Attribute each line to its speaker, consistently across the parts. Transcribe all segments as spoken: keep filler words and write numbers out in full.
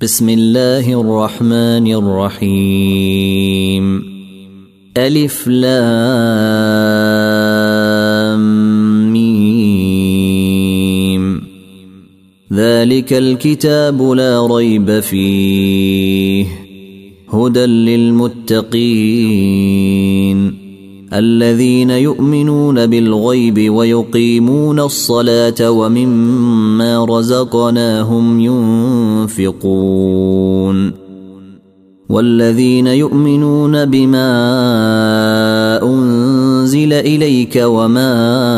Speaker 1: بسم الله الرحمن الرحيم. ألف لام ميم. ذلك الكتاب لا ريب فيه هدى للمتقين الذين يؤمنون بالغيب ويقيمون الصلاة ومما رزقناهم ينفقون والذين يؤمنون بما أنزل إليك وما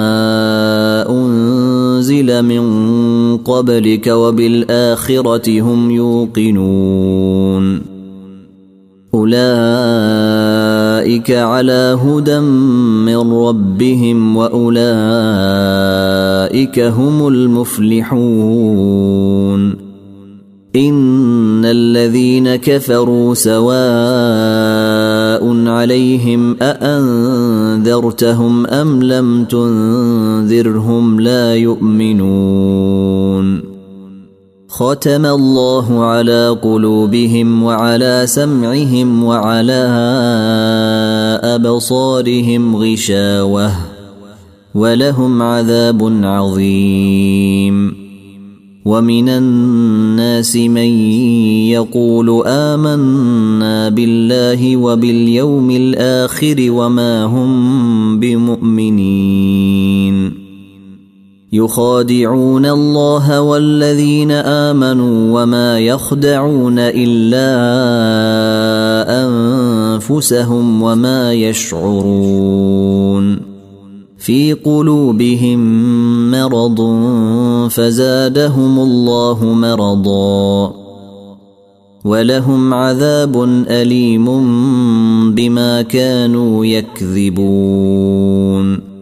Speaker 1: أنزل من قبلك وبالآخرة هم يوقنون أولئك على هدى من ربهم وأولئك هم المفلحون. إن الذين كفروا سواء عليهم أأنذرتهم أم لم تنذرهم لا يؤمنون. ختم الله على قلوبهم وعلى سمعهم وعلى أبصارهم غشاوة ولهم عذاب عظيم. ومن الناس من يقول آمنا بالله وباليوم الآخر وما هم بمؤمنين يخادعون الله والذين آمنوا وما يخدعون إلا أنفسهم وما يشعرون. في قلوبهم مرض فزادهم الله مرضا ولهم عذاب أليم بما كانوا يكذبون.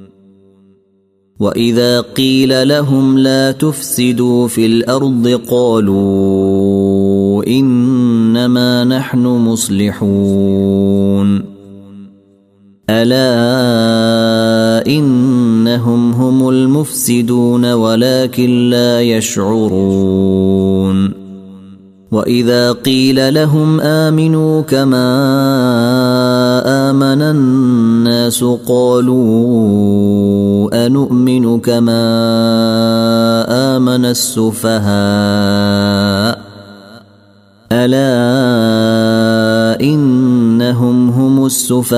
Speaker 1: وإذا قيل لهم لا تفسدوا في الأرض قالوا إنما نحن مصلحون ألا إنهم هم المفسدون ولكن لا يشعرون. وإذا قيل لهم آمنوا كما آمن الناس قالوا أنؤمن كما آمن السفهاء ألا إنهم هم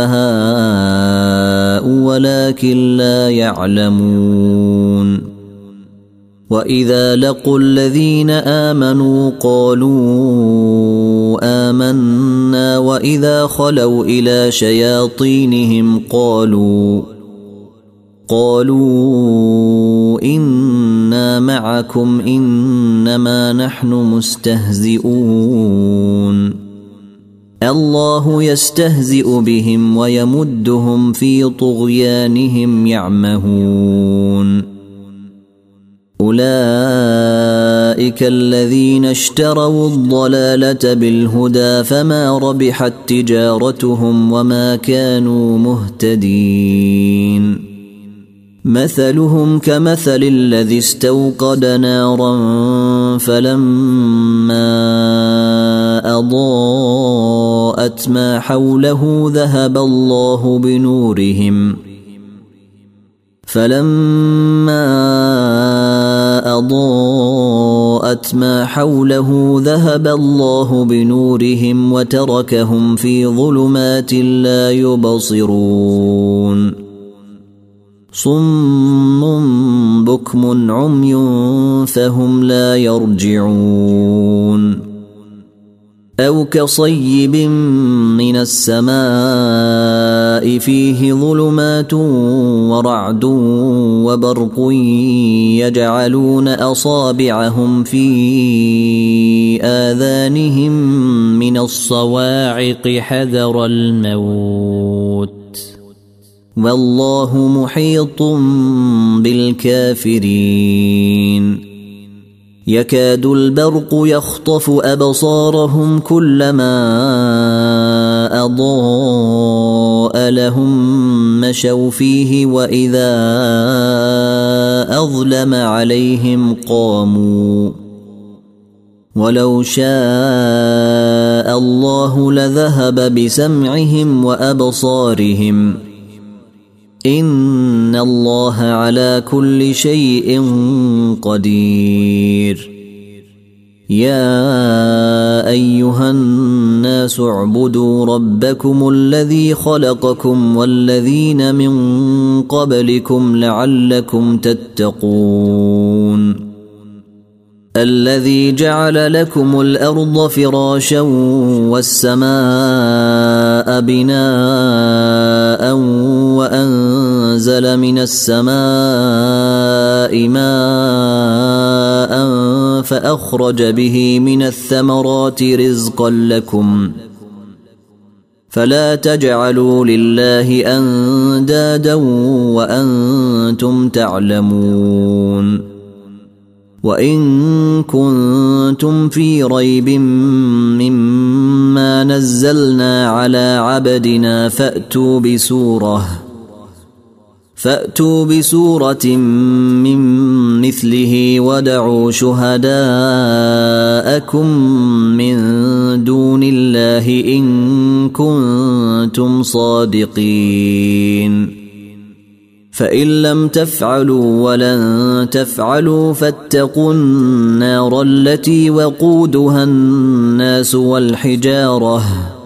Speaker 1: السفهاء ولكن لا يعلمون. وإذا لقوا الذين آمنوا قالوا آمنا وإذا خلوا إلى شياطينهم قالوا قالوا إنا معكم إنما نحن مستهزئون. الله يستهزئ بهم ويمدهم في طغيانهم يعمهون. أولئك الذين اشتروا الضلالة بالهدى فما ربحت تجارتهم وما كانوا مهتدين. مثلهم كمثل الذي استوقد نارا فلما أضاءت ما حوله ذهب الله بنورهم فلما أضاءت ما حوله ذهب الله بنورهم وتركهم في ظلمات لا يبصرون. صم بكم عمي فهم لا يرجعون. أو كصيب من السماء فيه ظلمات ورعد وبرق يجعلون أصابعهم في آذانهم من الصواعق حذر الموت والله محيط بالكافرين. يكاد البرق يخطف أبصارهم كلما أضاء لهم مشوا فيه وإذا أظلم عليهم قاموا ولو شاء الله لذهب بسمعهم وأبصارهم إن الله على كل شيء قدير. يا أيها الناس اعبدوا ربكم الذي خلقكم والذين من قبلكم لعلكم تتقون. الذي جعل لكم الأرض فراشا والسماء بناء وأنزل من السماء ماء فأخرج به من الثمرات رزقا لكم فلا تجعلوا لله أندادا وأنتم تعلمون. وإن كنتم في ريب مما نزلنا على عبدنا فأتوا بسورة فأتوا بسورة من مثله ودعوا شهداءكم من دون الله إن كنتم صادقين. فإن لم تفعلوا ولن تفعلوا فاتقوا النار التي وقودها الناس والحجارة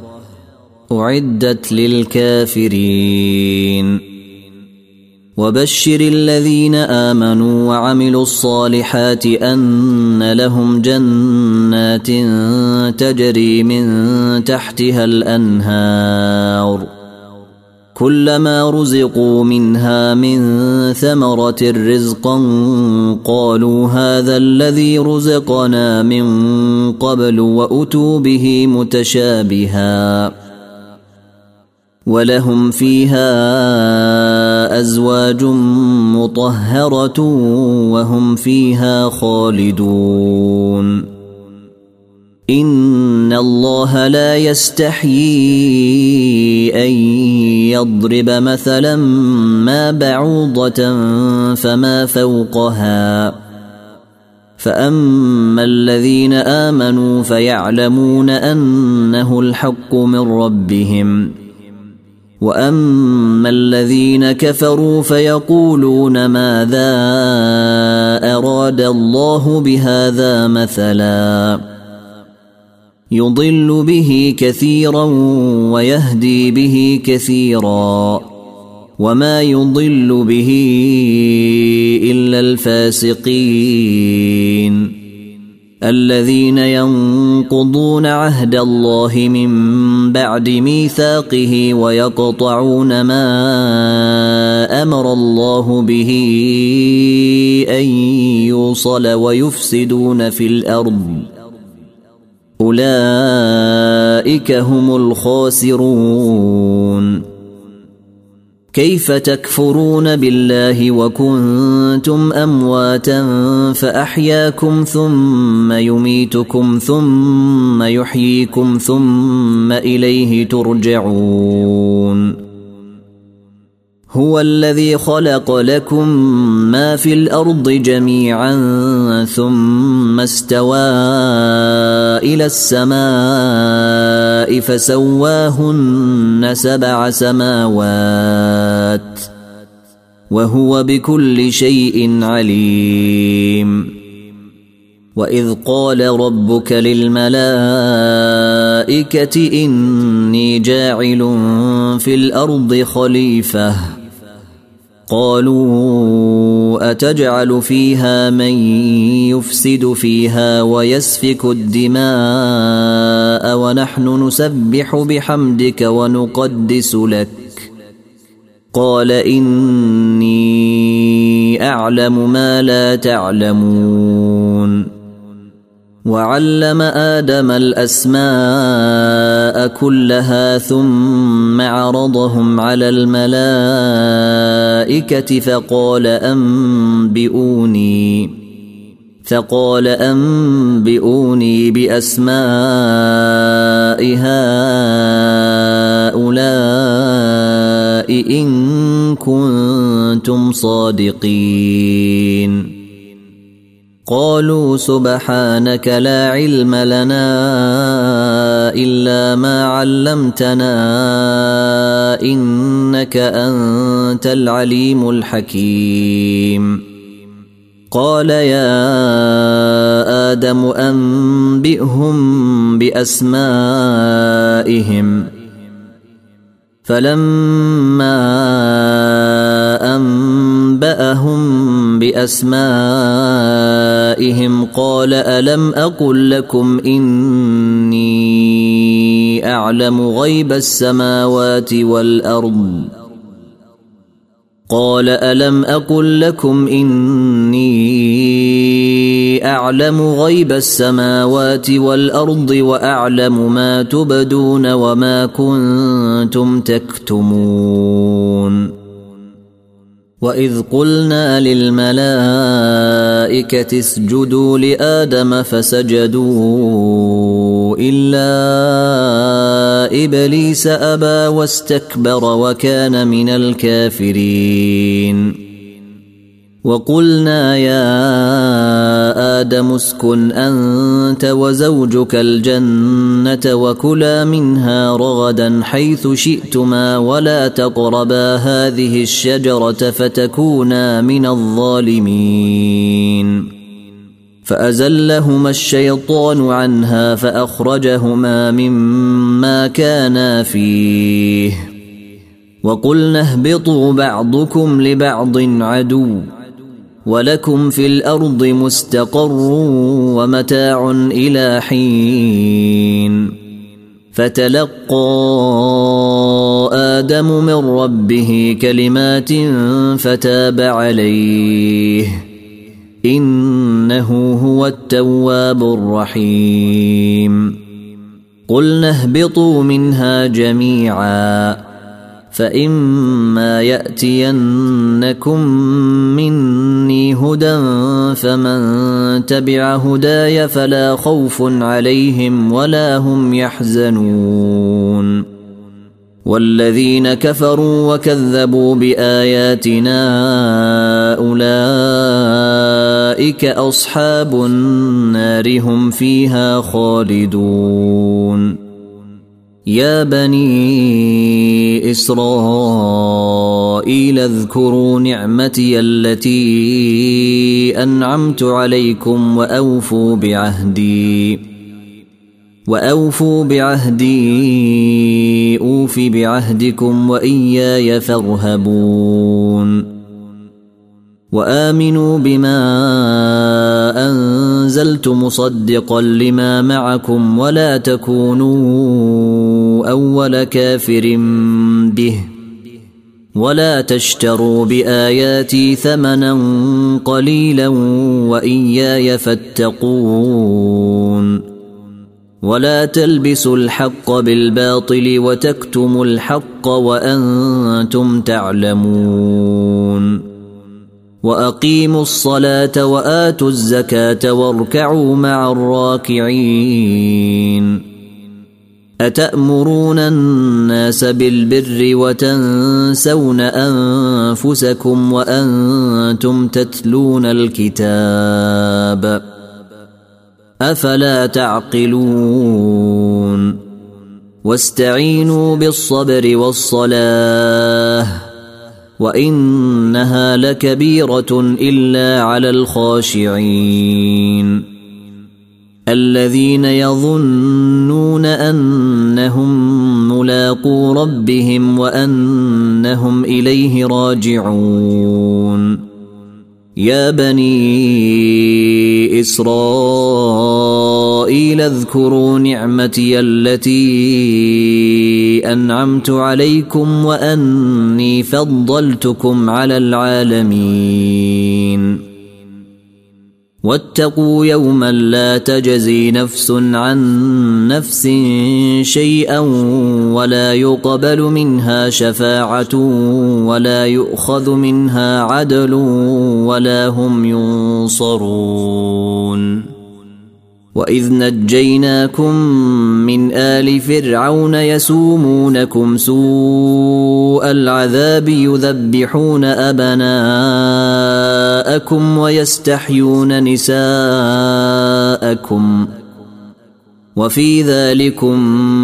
Speaker 1: أعدت للكافرين. وبشر الذين آمنوا وعملوا الصالحات أن لهم جنات تجري من تحتها الأنهار كلما رزقوا منها من ثمرة رزقا قالوا هذا الذي رزقنا من قبل وأتوا به متشابها ولهم فيها أزواج مطهرة وهم فيها خالدون. إن الله لا يستحيي أن يضرب مثلا ما بعوضة فما فوقها فأما الذين آمنوا فيعلمون أنه الحق من ربهم وأما الذين كفروا فيقولون ماذا أراد الله بهذا مثلا يضل به كثيرا ويهدي به كثيرا وما يضل به إلا الفاسقين الذين ينقضون عهد الله من بعد ميثاقه ويقطعون ما أمر الله به أن يوصل ويفسدون في الأرض أولئك هم الخاسرون. كيف تكفرون بالله وكنتم أمواتا فأحياكم ثم يميتكم ثم يحييكم ثم إليه ترجعون. هو الذي خلق لكم ما في الأرض جميعا ثم استوى إلى السماء فسواهن سبع سماوات وهو بكل شيء عليم. وإذ قال ربك للملائكة إني جاعل في الأرض خليفة قالوا أتجعل فيها من يفسد فيها ويسفك الدماء ونحن نسبح بحمدك ونقدس لك قال إني أعلم ما لا تعلمون. وعلم آدم الأسماء كلها ثم عرضهم على الملائكة فقال أنبئوني فقال أنبئوني بأسماء هؤلاء إن كنتم صادقين. قالوا سبحانك لا علم لنا إلا ما علمتنا إنك أنت العليم الحكيم قال يا آدم أنبئهم بأسمائهم فلما أنبأهم بأسمائهم قال ألم أقل لكم إني أعلم غيب السماوات والأرض قال ألم أقل لكم إني أعلم غيب السماوات والأرض وأعلم ما تبدون وما كنتم تكتمون وإذ قلنا للملائكة اسجدوا لآدم فسجدوا إلا إبليس أبى واستكبر وكان من الكافرين وقلنا يا آدم اسكن أنت وزوجك الجنة وكلا منها رغدا حيث شئتما ولا تقربا هذه الشجرة فتكونا من الظالمين فأزلهما الشيطان عنها فأخرجهما مما كانا فيه وقلنا اهبطوا بعضكم لبعض عدو ولكم في الأرض مستقر ومتاع إلى حين فتلقى آدم من ربه كلمات فتاب عليه إنه هو التواب الرحيم قلنا اهبطوا منها جميعا فإما يأتينكم مني هدى فمن تبع هداي فلا خوف عليهم ولا هم يحزنون والذين كفروا وكذبوا بآياتنا أولئك أصحاب النار هم فيها خالدون يا بني إسرائيل اذكروا نعمتي التي أنعمت عليكم وأوفوا بعهدي وأوفوا بعهدي أوف بعهدكم وإياي فارهبون وآمنوا بما أنزلت مصدقا لما معكم ولا تكونوا أول كافر به ولا تشتروا بآياتي ثمنا قليلا وإياي فاتقون ولا تلبسوا الحق بالباطل وتكتموا الحق وأنتم تعلمون وأقيموا الصلاة وآتوا الزكاة واركعوا مع الراكعين أتأمرون الناس بالبر وتنسون أنفسكم وأنتم تتلون الكتاب أفلا تعقلون واستعينوا بالصبر والصلاة وإنها لكبيرة إلا على الخاشعين الذين يظنون أنهم ملاقو ربهم وأنهم إليه راجعون يا بني إسرائيل اذكروا نعمتي التي أنعمت عليكم وأني فضلتكم على العالمين واتقوا يوما لا تجزي نفس عن نفس شيئا ولا يقبل منها شفاعة ولا يؤخذ منها عدل ولا هم ينصرون وإذ نجيناكم من آل فرعون يسومونكم سوء العذاب يذبحون أبناءكم ويستحيون نساءكم وفي ذلكم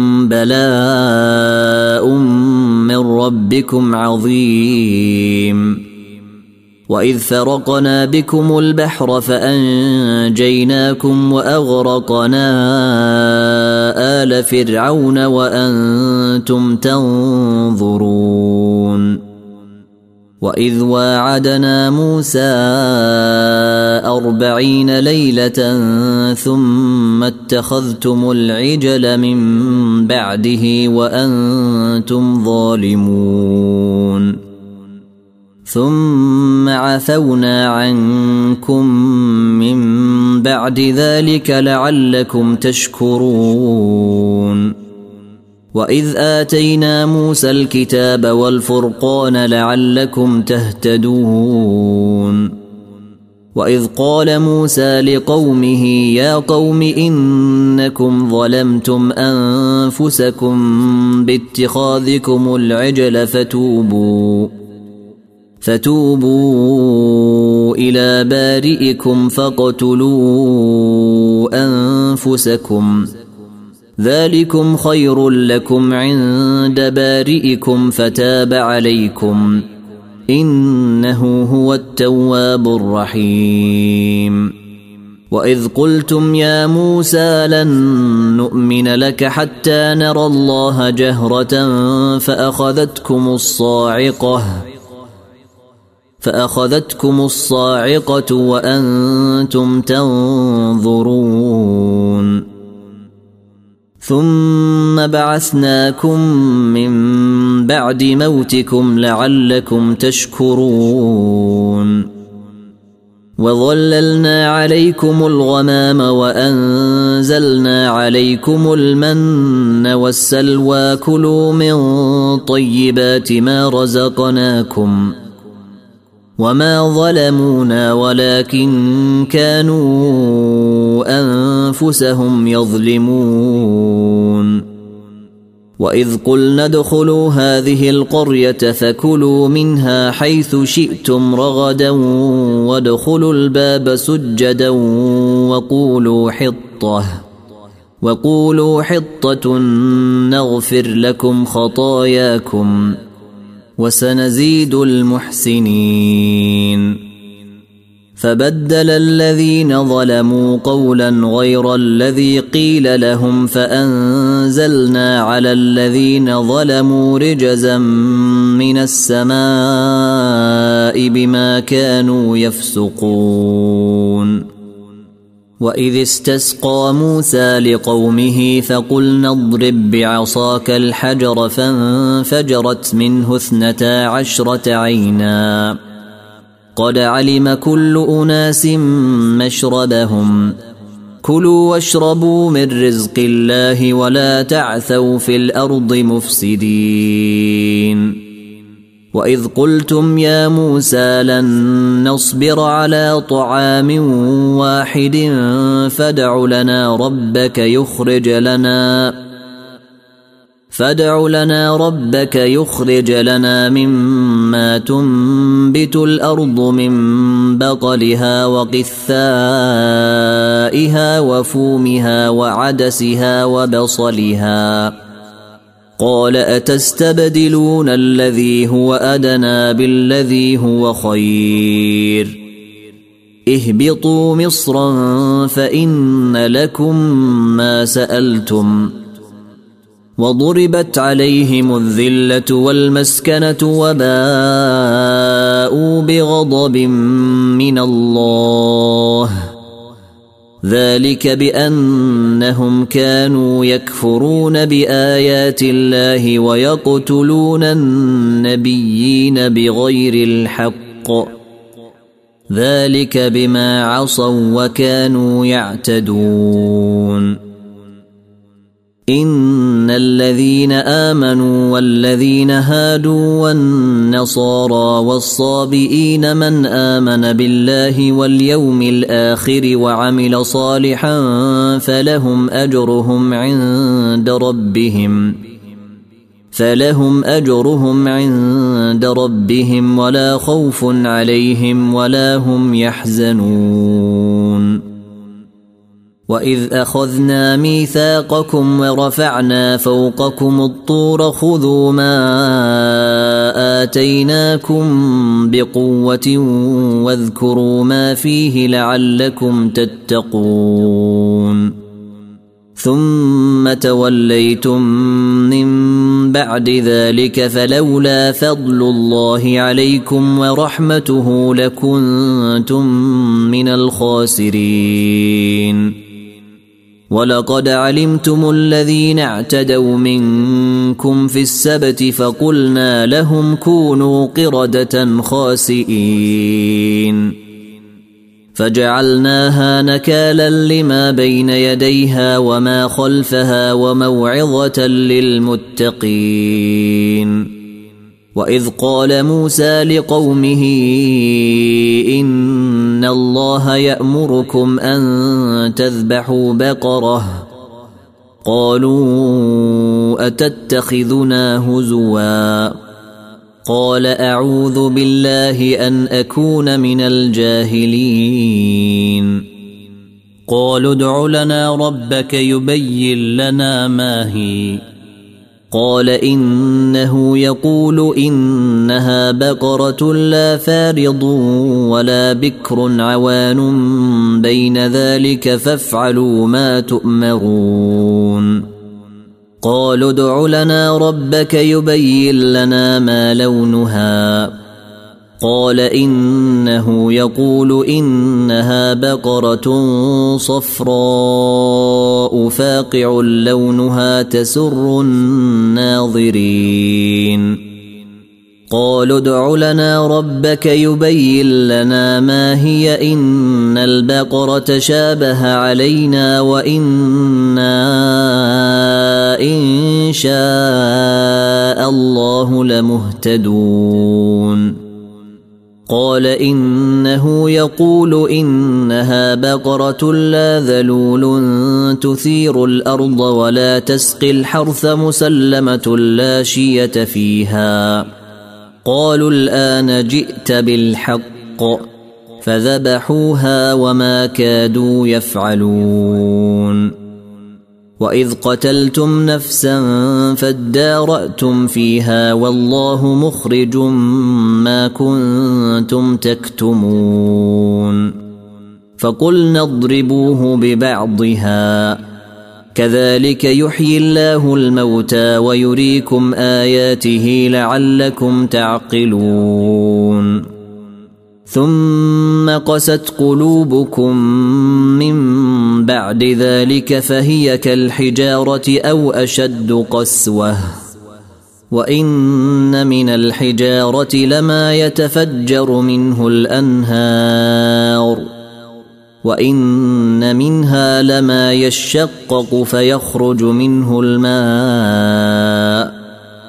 Speaker 1: بلاء من ربكم عظيم. وإذ فرقنا بكم البحر فأنجيناكم وأغرقنا آل فرعون وأنتم تنظرون. وإذ واعدنا موسى أربعين ليلة ثم اتخذتم العجل من بعده وأنتم ظالمون ثم عفونا عنكم من بعد ذلك لعلكم تشكرون. وإذ آتينا موسى الكتاب والفرقان لعلكم تهتدون. وإذ قال موسى لقومه يا قوم إنكم ظلمتم أنفسكم باتخاذكم العجل فتوبوا فتوبوا إلى بارئكم فاقتلوا أنفسكم ذلكم خير لكم عند بارئكم فتاب عليكم إنه هو التواب الرحيم. وإذ قلتم يا موسى لن نؤمن لك حتى نرى الله جهرة فأخذتكم الصاعقة فأخذتكم الصاعقة وأنتم تنظرون ثم بعثناكم من بعد موتكم لعلكم تشكرون. وظللنا عليكم الغمام وأنزلنا عليكم المن والسلوى كلوا من طيبات ما رزقناكم وما ظلمونا ولكن كانوا أنفسهم يظلمون. وإذ قلنا ادخلوا هذه القرية فكلوا منها حيث شئتم رغدا وادخلوا الباب سجدا وقولوا حطة وقولوا حطة نغفر لكم خطاياكم وسنزيد المحسنين. فبدل الذين ظلموا قولا غير الذي قيل لهم فأنزلنا على الذين ظلموا رجزا من السماء بما كانوا يفسقون. وإذ استسقى موسى لقومه فقلنا اضرب بعصاك الحجر فانفجرت منه اثنتا عشرة عينا قد علم كل أناس مشربهم كلوا واشربوا من رزق الله ولا تعثوا في الأرض مفسدين. وإذ قلتم يا موسى لن نصبر على طعام واحد فادع لنا ربك يخرج لنا فادع لنا ربك يخرج لنا مما تنبت الأرض من بقلها وقثائها وفومها وعدسها وبصلها قال أتستبدلون الذي هو أدنى بالذي هو خير اهبطوا مصرا فإن لكم ما سألتم وضربت عليهم الذلة والمسكنة وباءوا بغضب من الله ذلك بأنهم كانوا يكفرون بآيات الله ويقتلون النبيين بغير الحق ذلك بما عصوا وكانوا يعتدون. إن الذين آمنوا والذين هادوا والنصارى والصابئين من آمن بالله واليوم الآخر وعمل صالحا فلهم أجرهم عند ربهم فلهم أجرهم عند ربهم ولا خوف عليهم ولا هم يحزنون وإذ أخذنا ميثاقكم ورفعنا فوقكم الطور خذوا ما آتيناكم بقوة واذكروا ما فيه لعلكم تتقون ثم توليتم من بعد ذلك فلولا فضل الله عليكم ورحمته لكنتم من الخاسرين ولقد علمتم الذين اعتدوا منكم في السبت فقلنا لهم كونوا قردة خاسئين فجعلناها نكالا لما بين يديها وما خلفها وموعظة للمتقين وإذ قال موسى لقومه إن الله يأمركم أن تذبحوا بقرة قالوا أتتخذنا هزوا قال أعوذ بالله أن أكون من الجاهلين قالوا ادع لنا ربك يبين لنا ما هي قال إنه يقول إنها بقرة لا فارض ولا بكر عوان بين ذلك فافعلوا ما تؤمرون قالوا ادع لنا ربك يبين لنا ما لونها قال إنه يقول إنها بقرة صفراء فاقع لونها تسر الناظرين قالوا ادع لنا ربك يبين لنا ما هي إن البقرة شابه علينا وإنا إن شاء الله لمهتدون قال إنه يقول إنها بقرة لا ذلول تثير الأرض ولا تسقي الحرث مسلمة لا شية فيها قالوا الآن جئت بالحق فذبحوها وما كادوا يفعلون وإذ قتلتم نفسا فادارأتم فيها والله مخرج ما كنتم تكتمون فقلنا اضربوه ببعضها كذلك يحيي الله الموتى ويريكم آياته لعلكم تعقلون ثم قست قلوبكم من بعد ذلك فهي كالحجارة أو أشد قسوة وإن من الحجارة لما يتفجر منه الأنهار وإن منها لما يشقق فيخرج منه الماء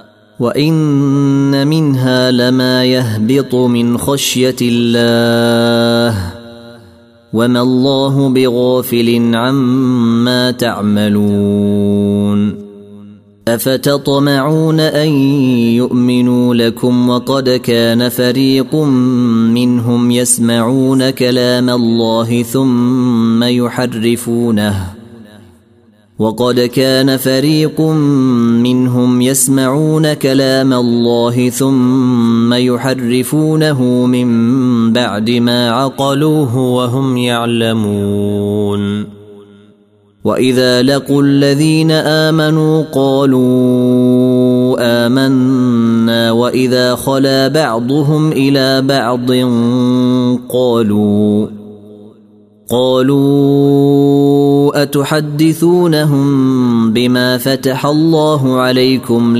Speaker 1: وإن منها لما يهبط من خشية الله وما الله بغافل عما تعملون أفتطمعون أن يؤمنوا لكم وقد كان فريق منهم يسمعون كلام الله ثم يحرفونه وقد كان فريق منهم يسمعون كلام الله ثم يحرفونه من بعد ما عقلوه وهم يعلمون وإذا لقوا الذين آمنوا قالوا آمنا وإذا خلا بعضهم إلى بعض قالوا قالوا أتحدثونهم بما فتح الله عليكم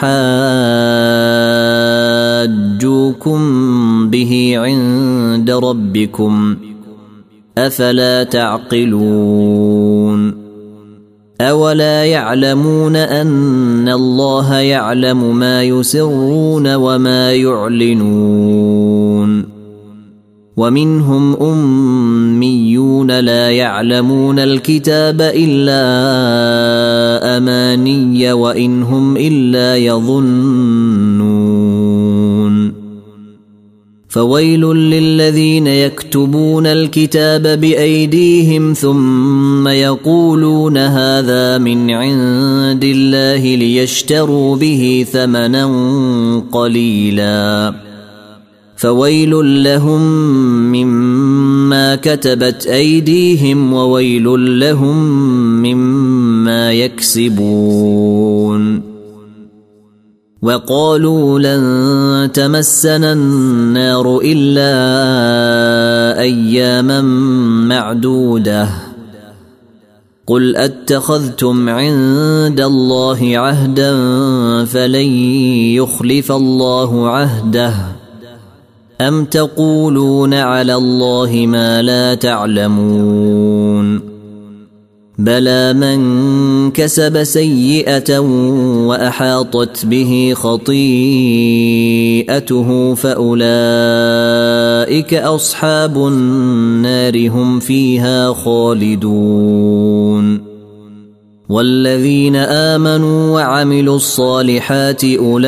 Speaker 1: ليحاجوكم به عند ربكم أفلا تعقلون أولا يعلمون أن الله يعلم ما يسرون وما يعلنون ومنهم أميون لا يعلمون الكتاب إلا أماني وإن هم إلا يظنون فويل للذين يكتبون الكتاب بأيديهم ثم يقولون هذا من عند الله ليشتروا به ثمنا قليلا فويل لهم مما كتبت أيديهم وويل لهم مما يكسبون وقالوا لن تمسنا النار إلا أياما معدودة قل أتخذتم عند الله عهدا فلن يخلف الله عهده أم تقولون على الله ما لا تعلمون بلى من كسب سيئة وأحاطت به خطيئته فأولئك أصحاب النار هم فيها خالدون والذين آمنوا وعملوا الصالحات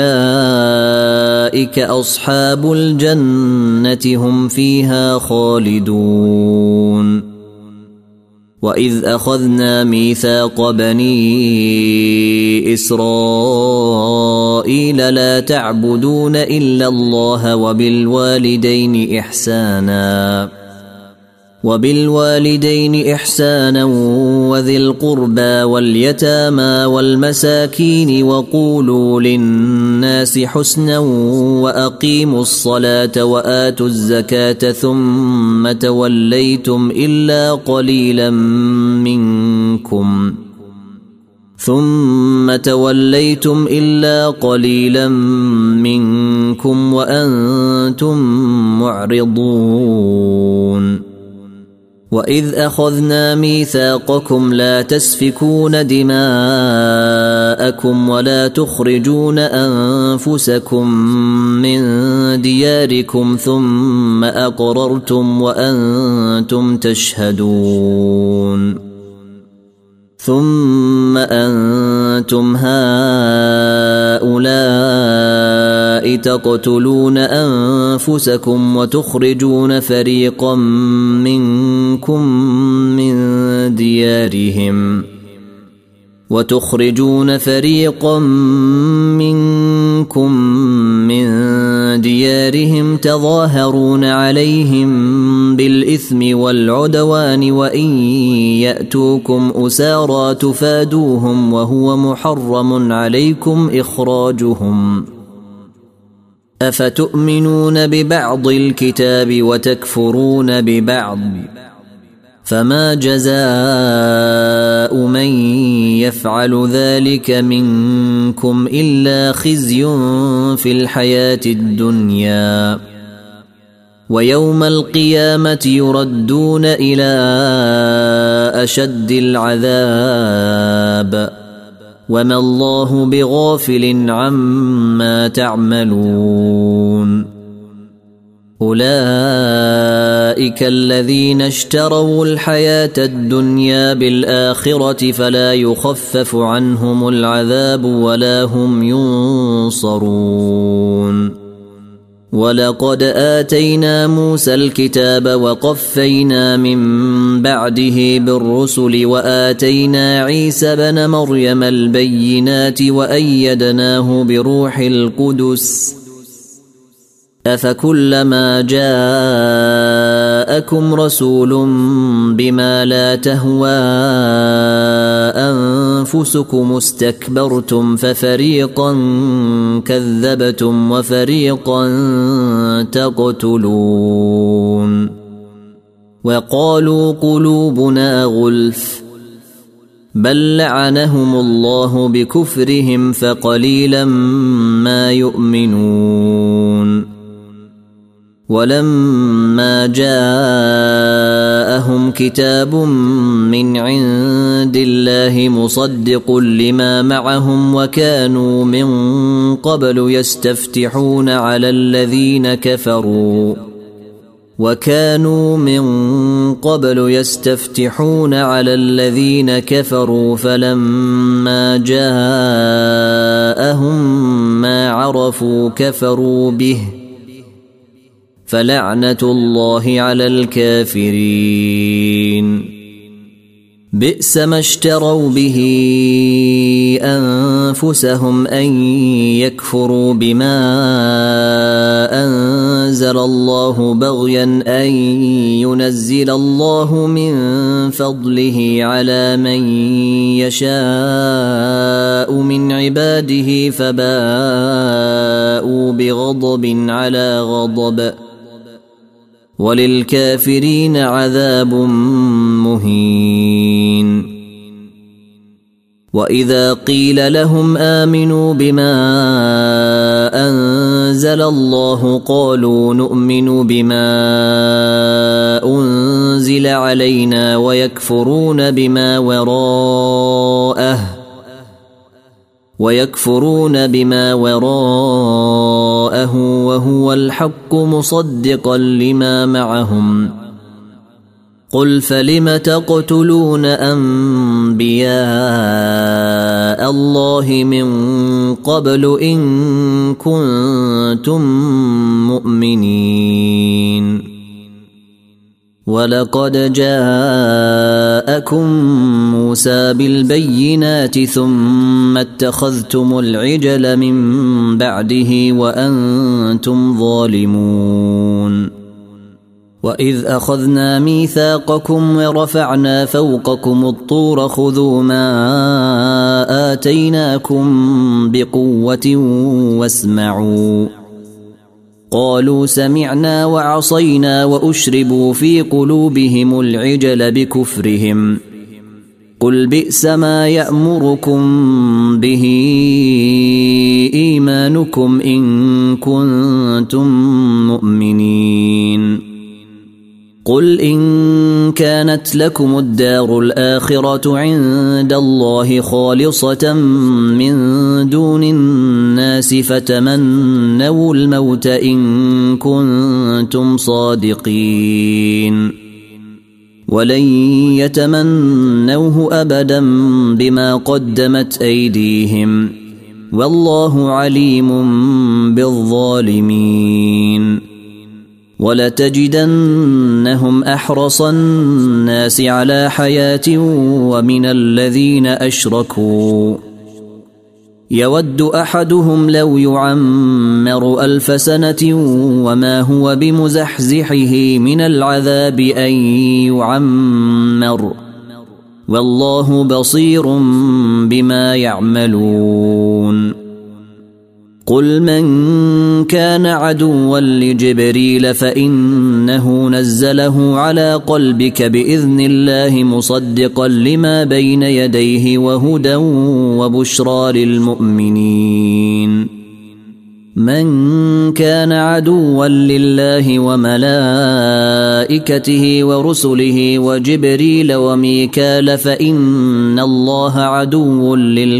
Speaker 1: أولئك أصحاب الجنة هم فيها خالدون وإذ أخذنا ميثاق بني إسرائيل لا تعبدون إلا الله وبالوالدين إحسانا وبالوالدين إحسانا وذي القربى واليتامى والمساكين وقولوا للناس حسنا وأقيموا الصلاة وآتوا الزكاة ثم توليتم إلا قليلا منكم ثم توليتم إلا قليلا منكم وأنتم معرضون وإذ أخذنا ميثاقكم لا تسفكون دماءكم ولا تخرجون أنفسكم من دياركم ثم أقررتم وأنتم تشهدون ثم أنتم هؤلاء تقتلون أنفسكم وتخرجون فريقا منكم من ديارهم وتخرجون فريقا منكم من ديارهم تظاهرون عليهم بالإثم والعدوان وإن يأتوكم أسارى تفادوهم وهو محرم عليكم إخراجهم أفتؤمنون ببعض الكتاب وتكفرون ببعض فما جزاء من يفعل ذلك منكم إلا خزي في الحياة الدنيا ويوم القيامة يردون إلى أشد العذاب وما الله بغافل عما تعملون أولئك الذين اشتروا الحياة الدنيا بالآخرة فلا يخفف عنهم العذاب ولا هم ينصرون ولقد آتينا موسى الكتاب وقفينا من بعده بالرسل وآتينا عيسى بن مريم البينات وأيدناه بروح القدس أفكلما جاءكم رسول بما لا تهوى أنفسكم استكبرتم ففريقا كذبتم وفريقا تقتلون وقالوا قلوبنا غلف بل لعنهم الله بكفرهم فقليلا ما يؤمنون ولما جاءهم كتاب من عند الله مصدق لما معهم وكانوا من قبل يستفتحون على الذين كفروا وكانوا من قبل يستفتحون على الذين كفروا فلما جاءهم ما عرفوا كفروا به فلعنة الله على الكافرين بئس ما اشتروا به أنفسهم أن يكفروا بما أنزل الله بغيا أن ينزل الله من فضله على من يشاء من عباده فباءوا بغضب على غضب وللكافرين عذاب مهين وإذا قيل لهم آمنوا بما أنزل الله قالوا نؤمن بما أنزل علينا ويكفرون بما وراءه ويكفرون بما وراءه وهو الحق مصدقا لما معهم قل فلم تقتلون أنبياء الله من قبل إن كنتم مؤمنين ولقد جاءكم موسى بالبينات ثم اتخذتم العجل من بعده وأنتم ظالمون وإذ أخذنا ميثاقكم ورفعنا فوقكم الطور خذوا ما آتيناكم بقوة واسمعوا قالوا سمعنا وعصينا وأشربوا في قلوبهم العجل بكفرهم قل بئس ما يأمركم به إيمانكم إن كنتم مؤمنين قل إن كانت لكم الدار الآخرة عند الله خالصة من دون الناس فتمنوا الموت إن كنتم صادقين ولن يتمنوه أبدا بما قدمت أيديهم والله عليم بالظالمين ولتجدنهم أحرص الناس على حياة ومن الذين أشركوا يود أحدهم لو يعمر ألف سنة وما هو بمزحزحه من العذاب أن يعمر والله بصير بما يعملون قل من كان عدوا لجبريل فإنه نزله على قلبك بإذن الله مصدقا لما بين يديه وهدى وبشرى للمؤمنين من كان عدوا لله وملائكته ورسله وجبريل وميكال فإن الله عدو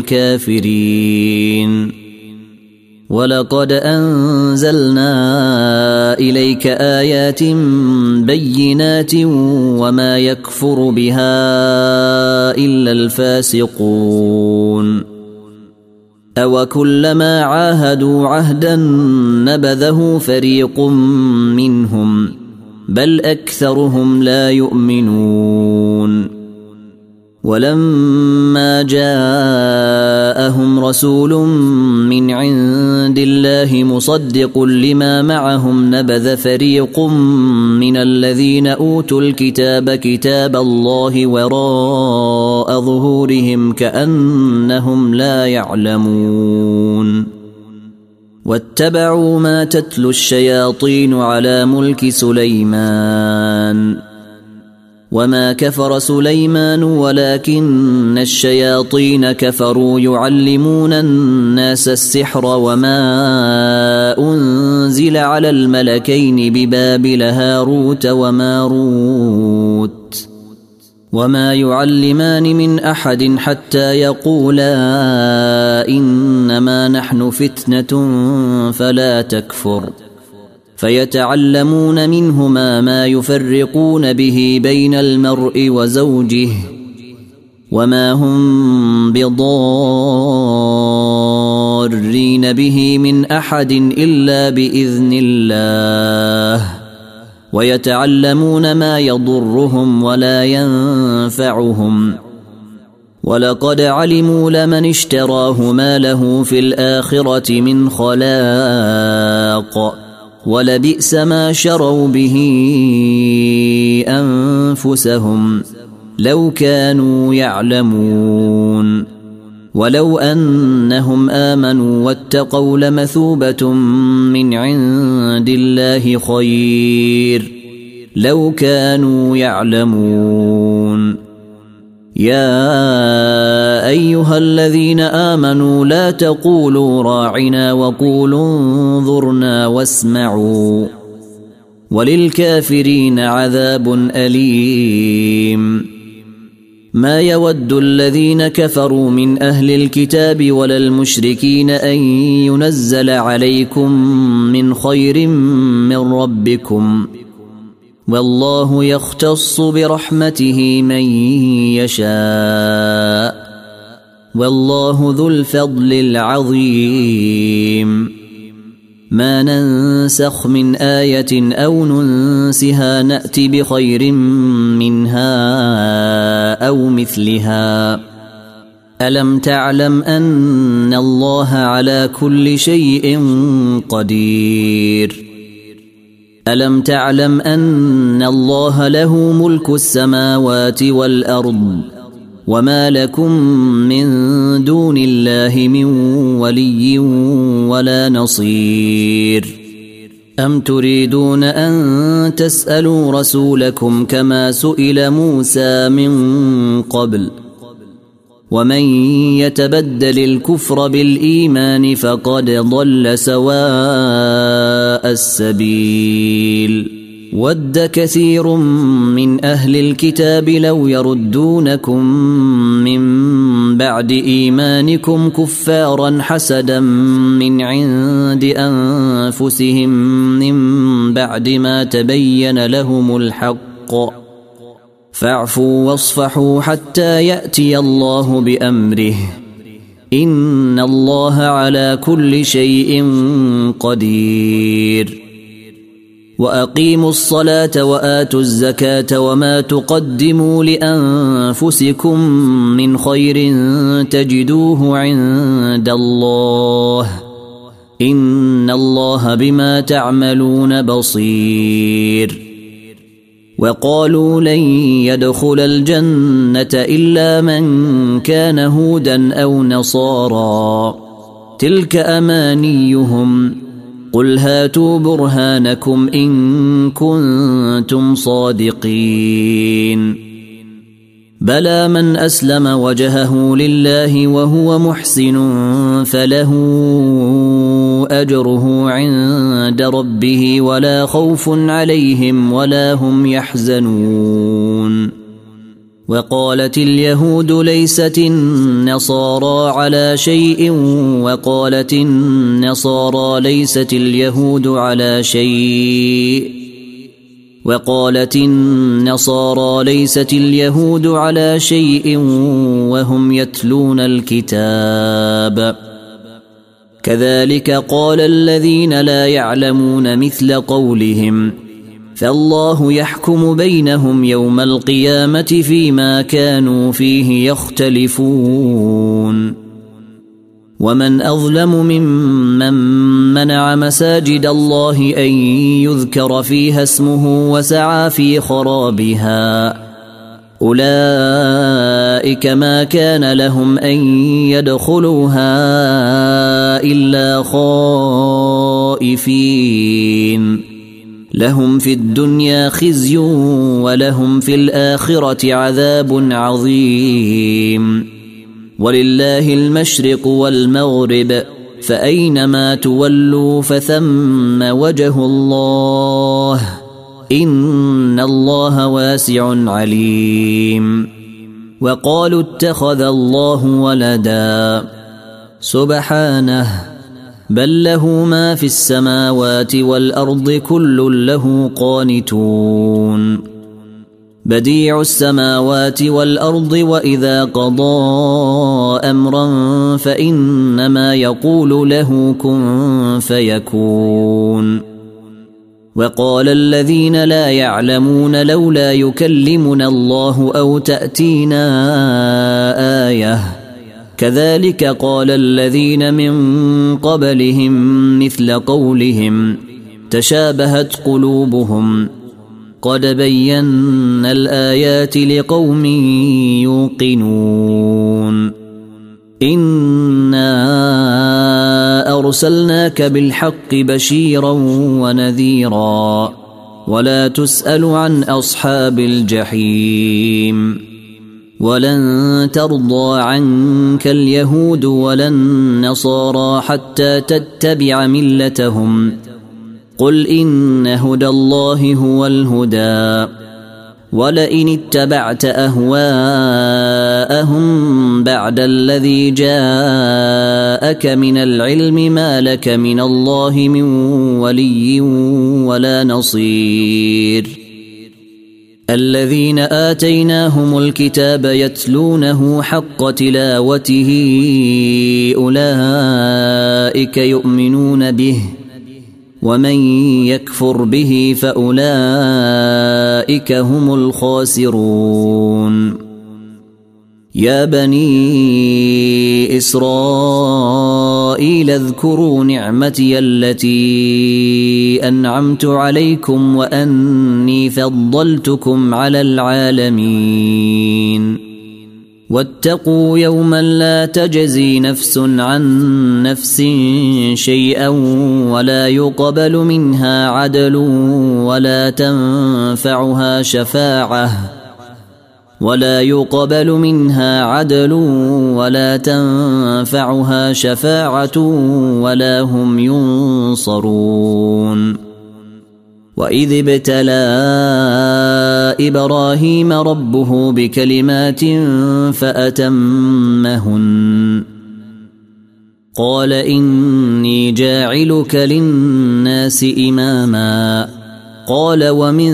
Speaker 1: للكافرين ولقد أنزلنا إليك آيات بينات وما يكفر بها إلا الفاسقون أوكلما عاهدوا عهدا نبذه فريق منهم بل أكثرهم لا يؤمنون ولما جاءهم رسول من عند الله مصدق لما معهم نبذ فريق من الذين أوتوا الكتاب كتاب الله وراء ظهورهم كأنهم لا يعلمون واتبعوا ما تتلو الشياطين على ملك سليمان وما كفر سليمان ولكن الشياطين كفروا يعلمون الناس السحر وما أنزل على الملكين ببابل هاروت وماروت وما يعلمان من أحد حتى يقولا إنما نحن فتنة فلا تكفر فيتعلمون منهما ما يفرقون به بين المرء وزوجه وما هم بضارين به من أحد إلا بإذن الله ويتعلمون ما يضرهم ولا ينفعهم ولقد علموا لمن اشتراه ما له في الآخرة من خلاق ولبئس ما شروا به أنفسهم لو كانوا يعلمون ولو أنهم آمنوا واتقوا لمثوبة من عند الله خير لو كانوا يعلمون يا أيها الذين آمنوا لا تقولوا راعنا وقولوا انظرنا واسمعوا وللكافرين عذاب أليم ما يود الذين كفروا من أهل الكتاب ولا المشركين أن ينزل عليكم من خير من ربكم والله يختص برحمته من يشاء والله ذو الفضل العظيم ما ننسخ من آية أو ننسها نأت بخير منها أو مثلها ألم تعلم أن الله على كل شيء قدير ألم تعلم أن الله له ملك السماوات والأرض وما لكم من دون الله من ولي ولا نصير أم تريدون أن تسألوا رسولكم كما سئل موسى من قبل ومن يتبدل الكفر بالإيمان فقد ضل سواء السبيل ود كثير من أهل الكتاب لو يردونكم من بعد إيمانكم كفارا حسدا من عند أنفسهم من بعد ما تبين لهم الحق فاعفوا واصفحوا حتى يأتي الله بأمره إن الله على كل شيء قدير وأقيموا الصلاة وآتوا الزكاة وما تقدموا لأنفسكم من خير تجدوه عند الله إن الله بما تعملون بصير وقالوا لن يدخل الجنة إلا من كان هودا أو نصارى تلك أمانيهم قل هاتوا برهانكم إن كنتم صادقين بلى من أسلم وجهه لله وهو محسن فله أجره عند ربه ولا خوف عليهم ولا هم يحزنون وقالت اليهود ليست النصارى على شيء وقالت النصارى ليست اليهود على شيء وقالت النصارى ليست اليهود على شيء وهم يتلون الكتاب كذلك قال الذين لا يعلمون مثل قولهم فالله يحكم بينهم يوم القيامة فيما كانوا فيه يختلفون ومن أظلم ممن منع مساجد الله أن يذكر فيها اسمه وسعى في خرابها أولئك ما كان لهم أن يدخلوها إلا خائفين لهم في الدنيا خزي ولهم في الآخرة عذاب عظيم ولله المشرق والمغرب فأينما تولوا فثم وجه الله إن الله واسع عليم. وقالوا اتخذ الله ولدا سبحانه بل له ما في السماوات والأرض كل له قانتون بديع السماوات والأرض وإذا قضى أمرا فإنما يقول له كن فيكون. وقال الذين لا يعلمون لولا يكلمنا الله أو تأتينا آية كذلك قال الذين من قبلهم مثل قولهم تشابهت قلوبهم قد بينا الآيات لقوم يوقنون إنا أرسلناك بالحق بشيرا ونذيرا ولا تسأل عن أصحاب الجحيم ولن ترضى عنك اليهود ولا النصارى حتى تتبع ملتهم قل إن هدى الله هو الهدى ولئن اتبعت أهواءهم بعد الذي جاءك من العلم ما لك من الله من ولي ولا نصير. الذين آتيناهم الكتاب يتلونه حق تلاوته أولئك يؤمنون به ومن يكفر به فأولئك هم الخاسرون. يا بني إسرائيل اذكروا نعمتي التي أنعمت عليكم وأني فضلتكم على العالمين واتقوا يوما لا تجزي نفس عن نفس شيئا ولا يقبل منها عدل ولا تنفعها شفاعة ولا يقبل منها عدل ولا تنفعها شفاعة ولا هم ينصرون. وإذ ابتلى إبراهيم ربه بكلمات فأتمهن قال إني جاعلك للناس إماما قال ومن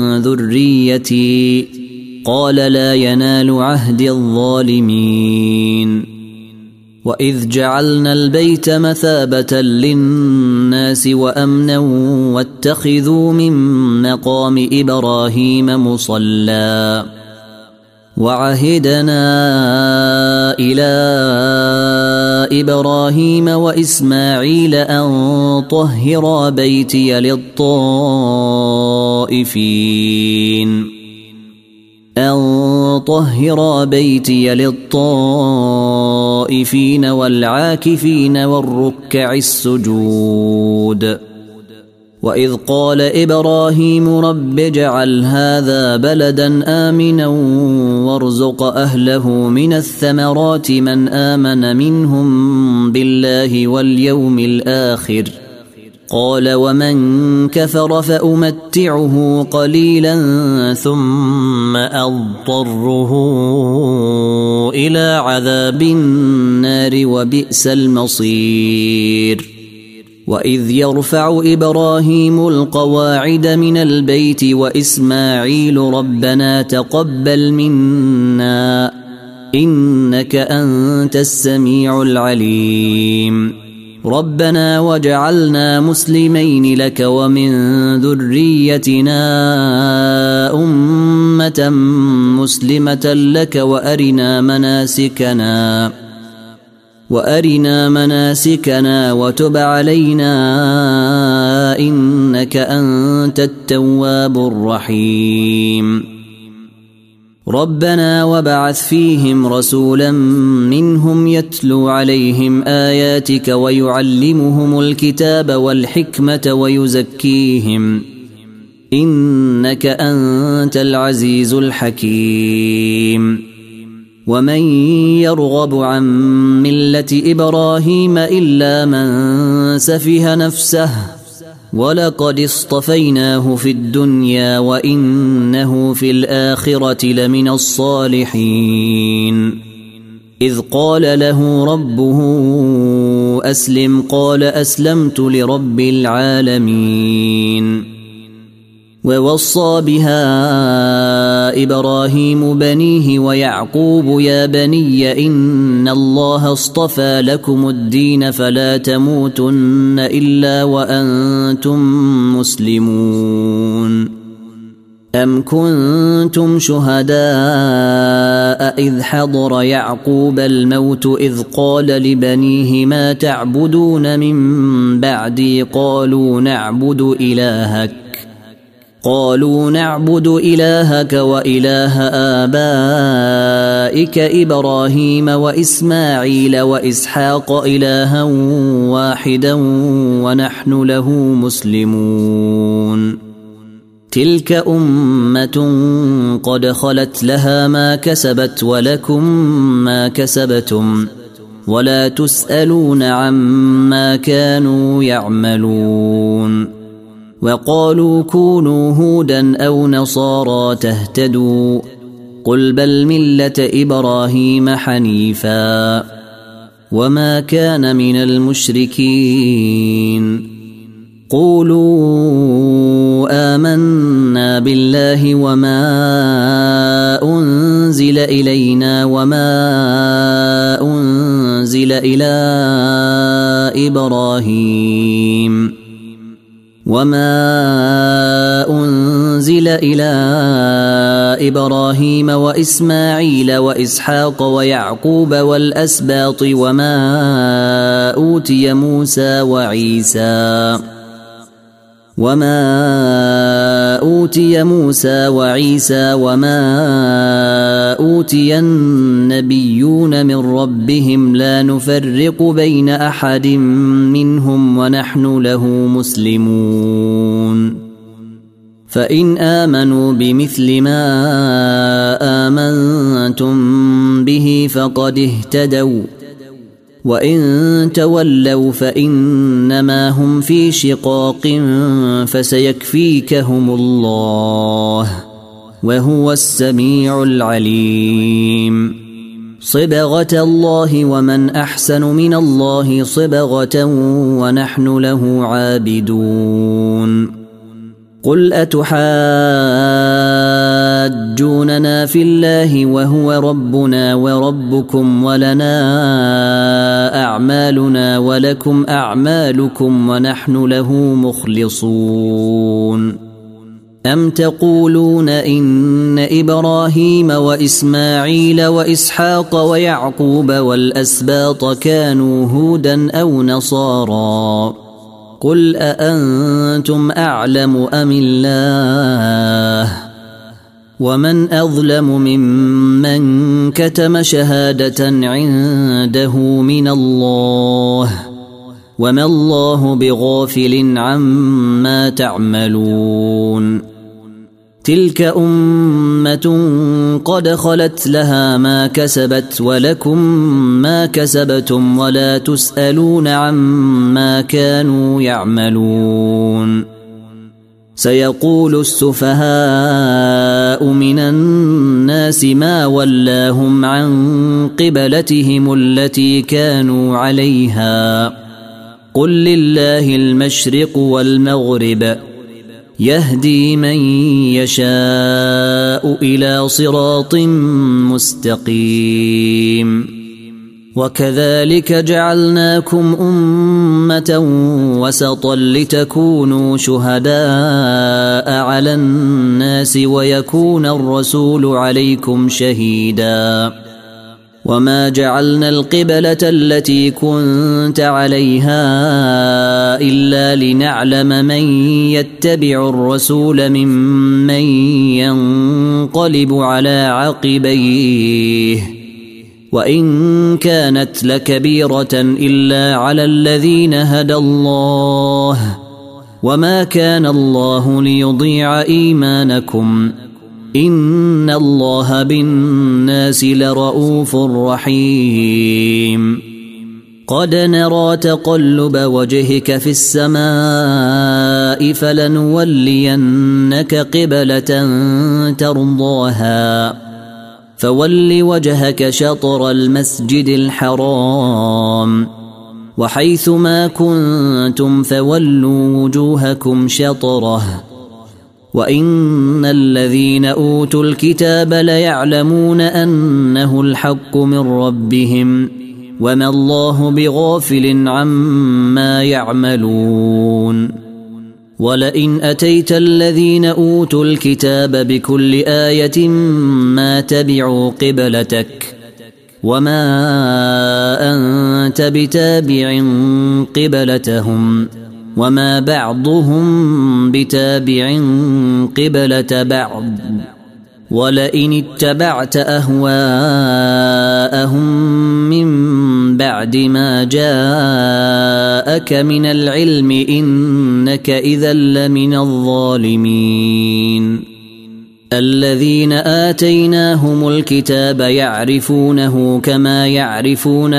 Speaker 1: ذريتي قال لا ينال عهد الظالمين. وإذ جعلنا البيت مثابة للناس وأمنا واتخذوا من مقام إبراهيم مصلى وعهدنا إلى إبراهيم وإسماعيل أن طهرا بيتي للطائفين أن طهر بيتي للطائفين والعاكفين والركع السجود. وإذ قال إبراهيم رب اجعل هذا بلدا آمنا وارزق أهله من الثمرات من آمن منهم بالله واليوم الآخر قال ومن كفر فأمتعه قليلا ثم أضطره إلى عذاب النار وبئس المصير. وإذ يرفع إبراهيم القواعد من البيت وإسماعيل ربنا تقبل منا إنك أنت السميع العليم ربنا وجعلنا مسلمين لك ومن ذريتنا أمة مسلمة لك وأرنا مناسكنا وأرنا مناسكنا وتب علينا إنك أنت التواب الرحيم. ربنا وابعث فيهم رسولا منهم يتلو عليهم آياتك ويعلمهم الكتاب والحكمة ويزكيهم إنك أنت العزيز الحكيم ومن يرغب عن ملة إبراهيم إلا من سفه نفسه ولقد اصطفيناه في الدنيا وإنه في الآخرة لمن الصالحين إذ قال له ربه أسلم قال أسلمت لرب العالمين ووصى بها إبراهيم بنيه ويعقوب يا بني إن الله اصطفى لكم الدين فلا تموتن إلا وأنتم مسلمون أم كنتم شهداء إذ حضر يعقوب الموت إذ قال لبنيه ما تعبدون من بعدي قالوا نعبد إلهك قالوا نعبد إلهك وإله آبائك إبراهيم وإسماعيل وإسحاق إلها واحدا ونحن له مسلمون تلك أمة قد خلت لها ما كسبت ولكم ما كسبتم ولا تسألون عما كانوا يعملون وقالوا كونوا هودا أو نصارى تهتدوا قل بل ملة إبراهيم حنيفا وما كان من المشركين قولوا آمنا بالله وما أنزل إلينا وما أنزل إلى إبراهيم وما أنزل إلى إبراهيم وإسماعيل وإسحاق ويعقوب والأسباط وما أوتي موسى وعيسى وما أوتي موسى وعيسى وما أوتي النبيون من ربهم لا نفرق بين أحد منهم ونحن له مسلمون فإن آمنوا بمثل ما آمنتم به فقد اهتدوا وإن تولوا فإنما هم في شقاق فسيكفيكهم الله وهو السميع العليم صبغة الله ومن أحسن من الله صبغة ونحن له عابدون قل أتحاجوننا في الله وهو ربنا وربكم ولنا أعمالنا ولكم أعمالكم ونحن له مخلصون أم تقولون إن إبراهيم وإسماعيل وإسحاق ويعقوب والأسباط كانوا هودا أو نصارى قل أأنتم أعلم أم الله ومن أظلم ممن كتم شهادة عنده من الله وما الله بغافل عما تعملون تلك أمة قد خلت لها ما كسبت ولكم ما كسبتم ولا تسألون عما كانوا يعملون سيقول السفهاء من الناس ما ولاهم عن قبلتهم التي كانوا عليها قل لله المشرق والمغرب يهدي من يشاء إلى صراط مستقيم وكذلك جعلناكم أمة وسطا لتكونوا شهداء على الناس ويكون الرسول عليكم شهيدا وما جعلنا القبلة التي كنت عليها إلا لنعلم من يتبع الرسول ممن ينقلب على عقبيه وإن كانت لكبيرة إلا على الذين هدى الله وما كان الله ليضيع إيمانكم إن الله بالناس لرؤوف رحيم قد نرى تقلب وجهك في السماء فلنولينك قبلة ترضاها فول وجهك شطر المسجد الحرام وحيث ما كنتم فولوا وجوهكم شطره وإن الذين أوتوا الكتاب ليعلمون أنه الحق من ربهم وما الله بغافل عما يعملون ولئن أتيت الذين أوتوا الكتاب بكل آية ما تبعوا قبلتك وما أنت بتابع قبلتهم وما بعضهم بتابع قبلة بعض ولئن اتبعت أهواءهم من بعد ما جاءك من العلم إنك إذا لمن الظالمين الذين آتيناهم الكتاب يعرفونه كما يعرفون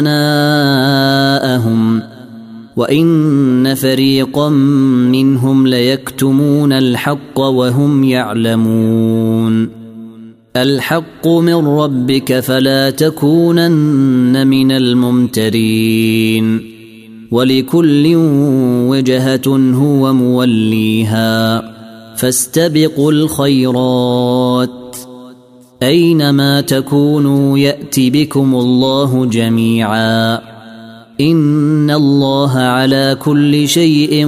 Speaker 1: أبناءهم وإن فريقا منهم ليكتمون الحق وهم يعلمون الحق من ربك فلا تكونن من الممترين ولكل وجهة هو موليها فاستبقوا الخيرات أينما تكونوا يأتي بكم الله جميعا إن الله على كل شيء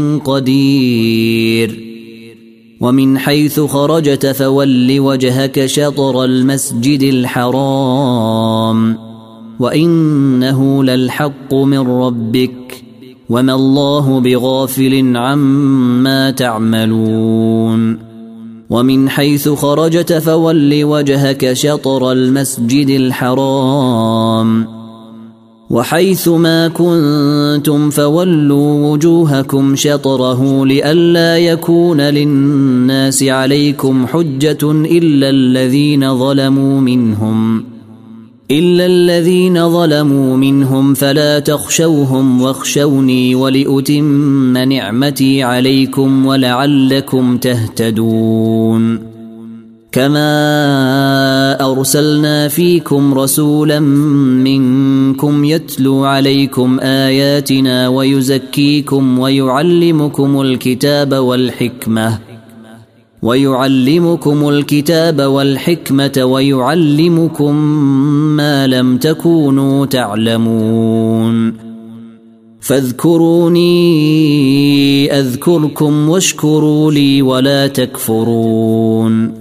Speaker 1: قدير ومن حيث خرجت فول وجهك شطر المسجد الحرام وإنه للحق من ربك وما الله بغافل عما تعملون ومن حيث خرجت فول وجهك شطر المسجد الحرام وحيث ما كنتم فولوا وجوهكم شطره لئلا يكون للناس عليكم حجة إلا الذين ظلموا منهم إلا الذين ظلموا منهم فلا تخشوهم واخشوني ولأتم نعمتي عليكم ولعلكم تهتدون كما أرسلنا فيكم رسولا منكم يتلو عليكم آياتنا ويزكيكم ويعلمكم الكتاب والحكمة ويعلمكم الكتاب والحكمة ويعلمكم ما لم تكونوا تعلمون فاذكروني أذكركم واشكروا لي ولا تكفرون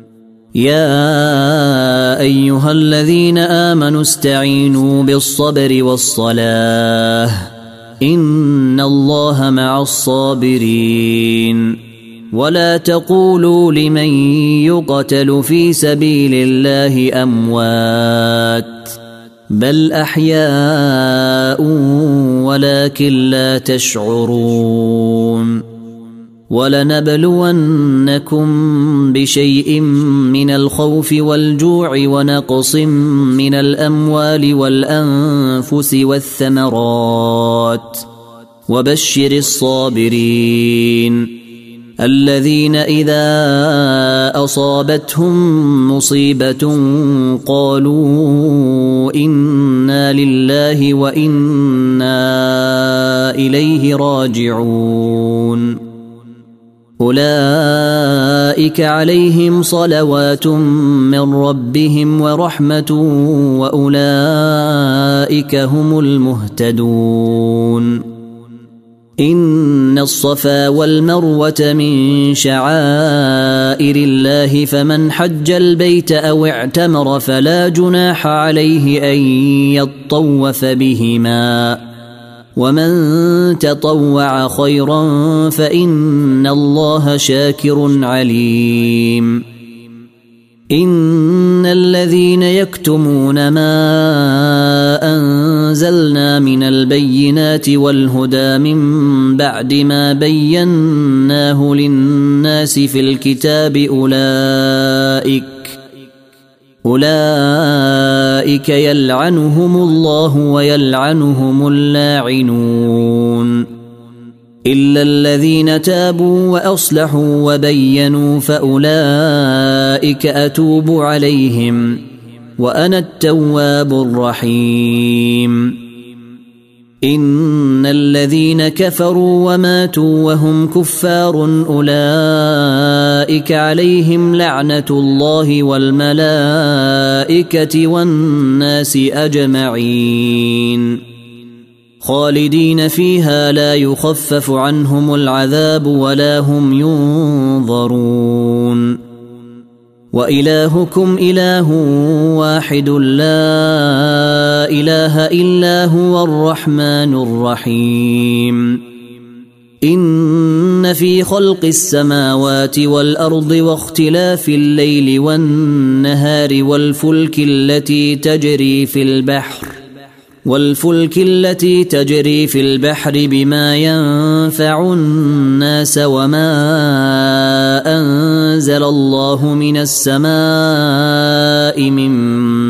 Speaker 1: يا أيها الذين آمنوا استعينوا بالصبر والصلاة إن الله مع الصابرين ولا تقولوا لمن يقتل في سبيل الله أموات بل أحياء ولكن لا تشعرون ولنبلونكم بشيء من الخوف والجوع ونقص من الأموال والأنفس والثمرات وبشر الصابرين الذين إذا أصابتهم مصيبة قالوا إنا لله وإنا إليه راجعون أولئك عليهم صلوات من ربهم ورحمة وأولئك هم المهتدون إن الصفا والمروة من شعائر الله فمن حج البيت أو اعتمر فلا جناح عليه أن يطوف بهما ومن تطوع خيرا فإن الله شاكر عليم إن الذين يكتمون ما أنزل أنزلنا من البينات والهدى من بعد ما بيناه للناس في الكتاب أولئك أولئك يلعنهم الله ويلعنهم اللاعنون إلا الذين تابوا وأصلحوا وبينوا فأولئك أتوب عليهم وأنا التواب الرحيم إن الذين كفروا وماتوا وهم كفار أولئك عليهم لعنة الله والملائكة والناس أجمعين خالدين فيها لا يخفف عنهم العذاب ولا هم ينظرون وإلهكم إله واحد لا إله إلا هو الرحمن الرحيم إن في خلق السماوات والأرض واختلاف الليل والنهار والفلك التي تجري في البحر والفلك التي تجري في البحر بما ينفع الناس وما أنزل الله من السماء من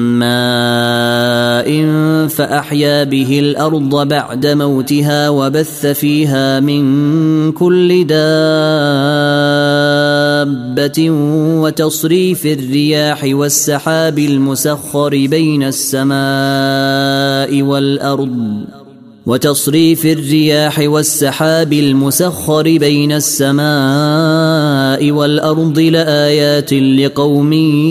Speaker 1: ماء فأحيا به الأرض بعد موتها وبث فيها من كل دابة وتصريف الرياح والسحاب المسخر بين السماء والأرض وتصريف الرياح والسحاب المسخر بين السماء والأرض لآيات لقوم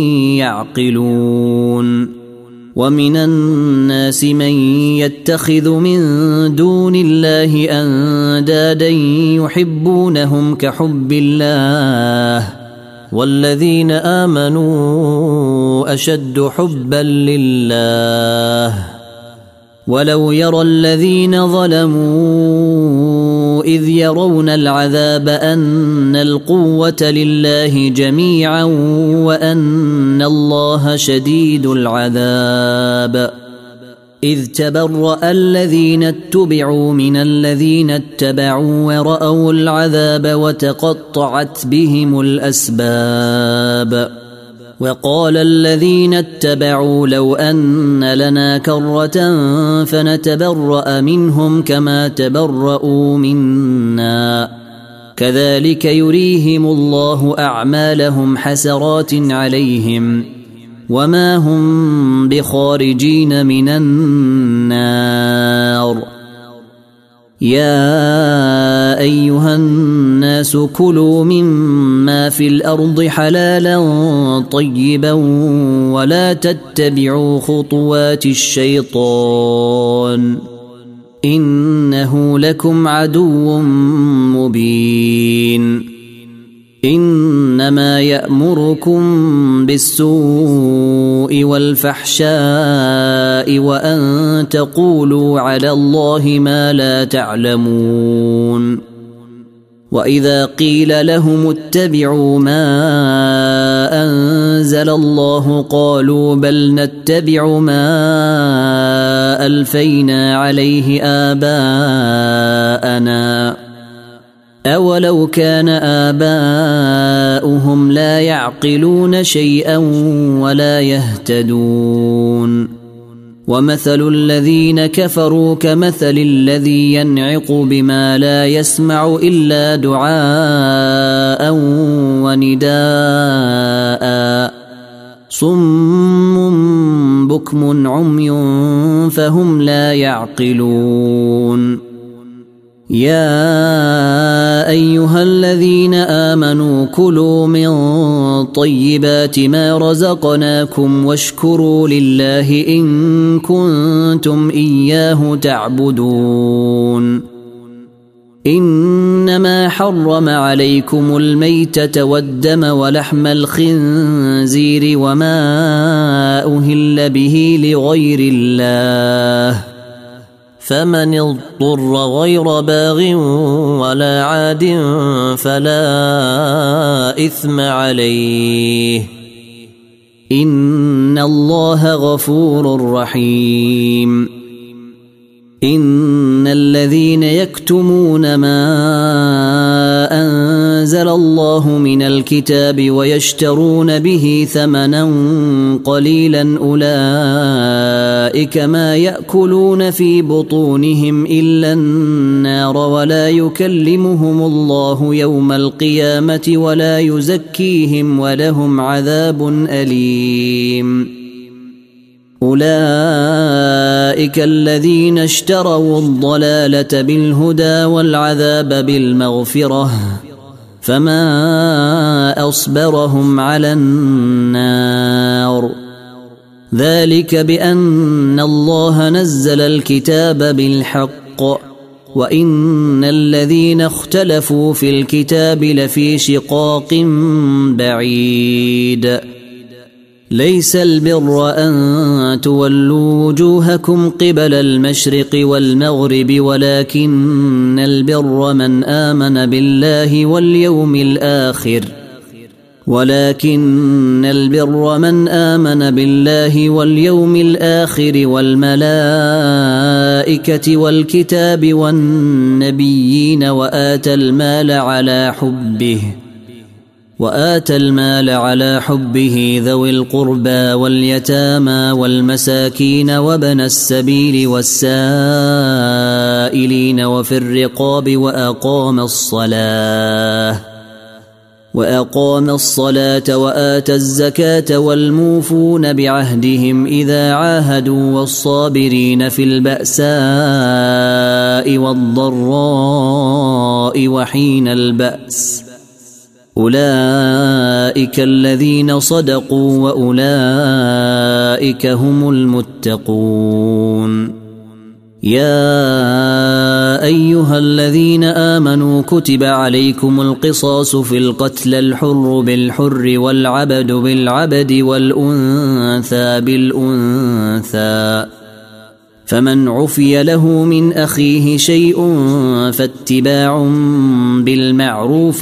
Speaker 1: يعقلون ومن الناس من يتخذ من دون الله أندادا يحبونهم كحب الله والذين آمنوا أشد حبا لله ولو يرى الذين ظلموا إذ يرون العذاب أن القوة لله جميعا وأن الله شديد العذاب إذ تبرأ الذين اتبعوا من الذين اتبعوا ورأوا العذاب وتقطعت بهم الأسباب وقال الذين اتبعوا لو أن لنا كرة فنتبرأ منهم كما تبرؤوا منا كذلك يريهم الله أعمالهم حسرات عليهم وما هم بخارجين من النار يا أيها الناس كلوا مما في الأرض حلالا طيبا ولا تتبعوا خطوات الشيطان إنه لكم عدو مبين إنما يأمركم بالسوء والفحشاء وأن تقولوا على الله ما لا تعلمون وإذا قيل لهم اتبعوا ما أنزل الله قالوا بل نتبع ما ألفينا عليه آباءنا أولو كان آباؤهم لا يعقلون شيئا ولا يهتدون ومثل الذين كفروا كمثل الذي ينعق بما لا يسمع إلا دعاء ونداء صم بكم عمي فهم لا يعقلون يا أيها الذين آمنوا كلوا من طيبات ما رزقناكم واشكروا لله إن كنتم إياه تعبدون إنما حرم عليكم الميتة والدم ولحم الخنزير وما أهل به لغير الله فمن اضطر غير باغ ولا عاد فلا إثم عليه إن الله غفور رحيم إن الذين يكتمون ما أنزل الله من الكتاب ويشترون به ثمنا قليلا أولئك ما يأكلون في بطونهم إلا النار ولا يكلمهم الله يوم القيامة ولا يزكيهم ولهم عذاب أليم. أولئك الذين اشتروا الضلالة بالهدى والعذاب بالمغفرة فما أصبرهم على النار ذلك بأن الله نزل الكتاب بالحق وإن الذين اختلفوا في الكتاب لفي شقاق بعيد. ليس البر أن تولوا وجوهكم قبل المشرق والمغرب ولكن البر من آمن بالله واليوم الآخر ولكن البر من آمن بالله واليوم الآخر والملائكة والكتاب والنبيين وآتى المال على حبه وآتى المال على حبه ذوي القربى واليتامى والمساكين وابن السبيل والسائلين وفي الرقاب وأقام الصلاة وأقام الصلاة وآتى الزكاة والموفون بعهدهم إذا عاهدوا والصابرين في البأساء والضراء وحين البأس أولئك الذين صدقوا وأولئك هم المتقون. يا أيها الذين آمنوا كتب عليكم القصاص في القتل الحر بالحر والعبد بالعبد والأنثى بالأنثى فمن عفي له من أخيه شيء فاتباع بالمعروف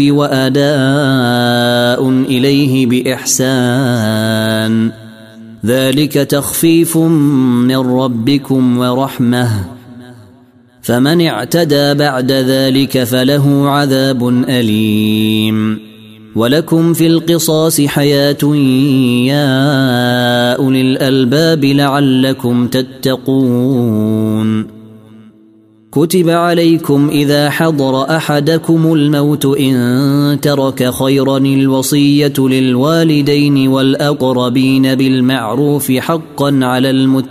Speaker 1: وأداء إليه بإحسان ذلك تخفيف من ربكم ورحمة فمن اعتدى بعد ذلك فله عذاب أليم. ولكم في القصاص حياة يا أولي الألباب لعلكم تتقون. كتب عليكم إذا حضر أحدكم الموت إن ترك خيرا الوصية للوالدين والأقربين بالمعروف حقا على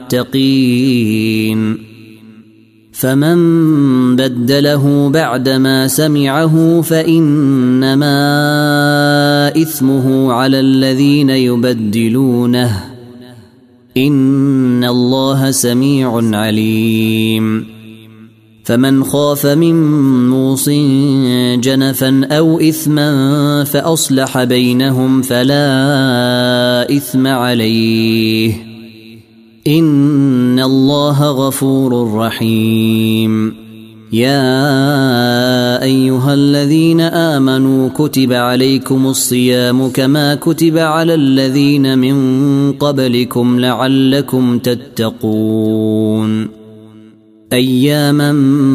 Speaker 1: المتقين فمن بدله بعدما سمعه فإنما إثمه على الذين يبدلونه إن الله سميع عليم. فمن خاف من موص جنفا أو إثما فأصلح بينهم فلا إثم عليه إن الله غفور رحيم. يا أيها الذين آمنوا كتب عليكم الصيام كما كتب على الذين من قبلكم لعلكم تتقون أياما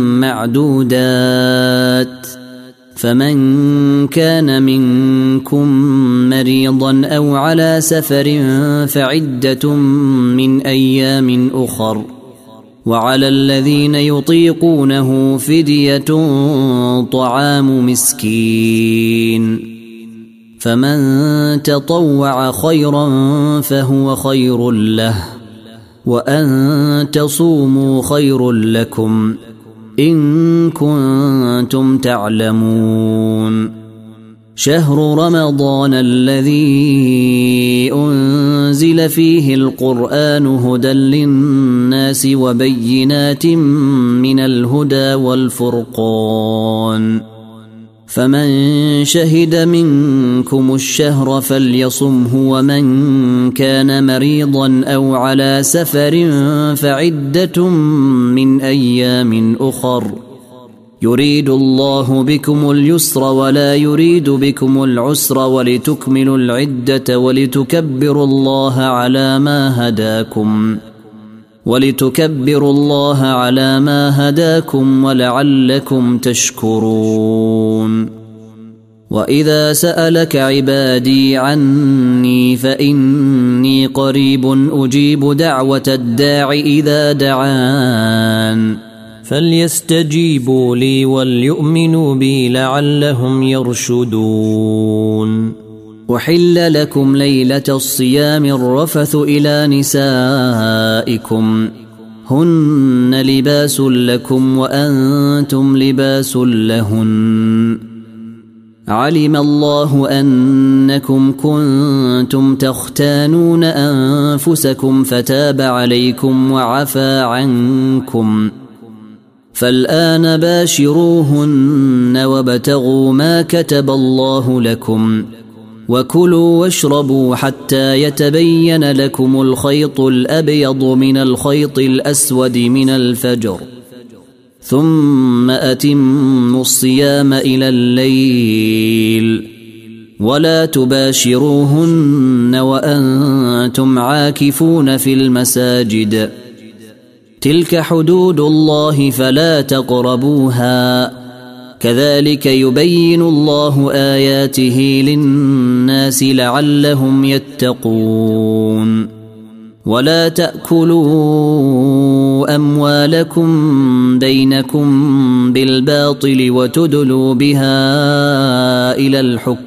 Speaker 1: معدودات فمن كان منكم مريضا أو على سفر فعدة من أيام أخر وعلى الذين يطيقونه فدية طعام مسكين فمن تطوع خيرا فهو خير له وأن تصوموا خير لكم إن كنتم تعلمون. شهر رمضان الذي أنزل فيه القرآن هدى للناس وبينات من الهدى والفرقان فمن شهد منكم الشهر فليصمه ومن كان مريضا أو على سفر فعدة من أيام أخر يريد الله بكم اليسر ولا يريد بكم العسر ولتكملوا العدة ولتكبروا الله على ما هداكم ولتكبروا الله على ما هداكم ولعلكم تشكرون. وإذا سألك عبادي عني فإني قريب أجيب دعوة الداع إذا دعان فليستجيبوا لي وليؤمنوا بي لعلهم يرشدون. أحل لكم ليلة الصيام الرفث إلى نسائكم هن لباس لكم وأنتم لباس لهن علم الله أنكم كنتم تختانون أنفسكم فتاب عليكم وعفى عنكم فالآن باشروهن وابتغوا ما كتب الله لكم وكلوا واشربوا حتى يتبين لكم الخيط الأبيض من الخيط الأسود من الفجر ثم أتموا الصيام إلى الليل ولا تباشروهن وأنتم عاكفون في المساجد تلك حدود الله فلا تقربوها كذلك يبين الله آياته للناس لعلهم يتقون. ولا تأكلوا أموالكم بينكم بالباطل وتدلوا بها إلى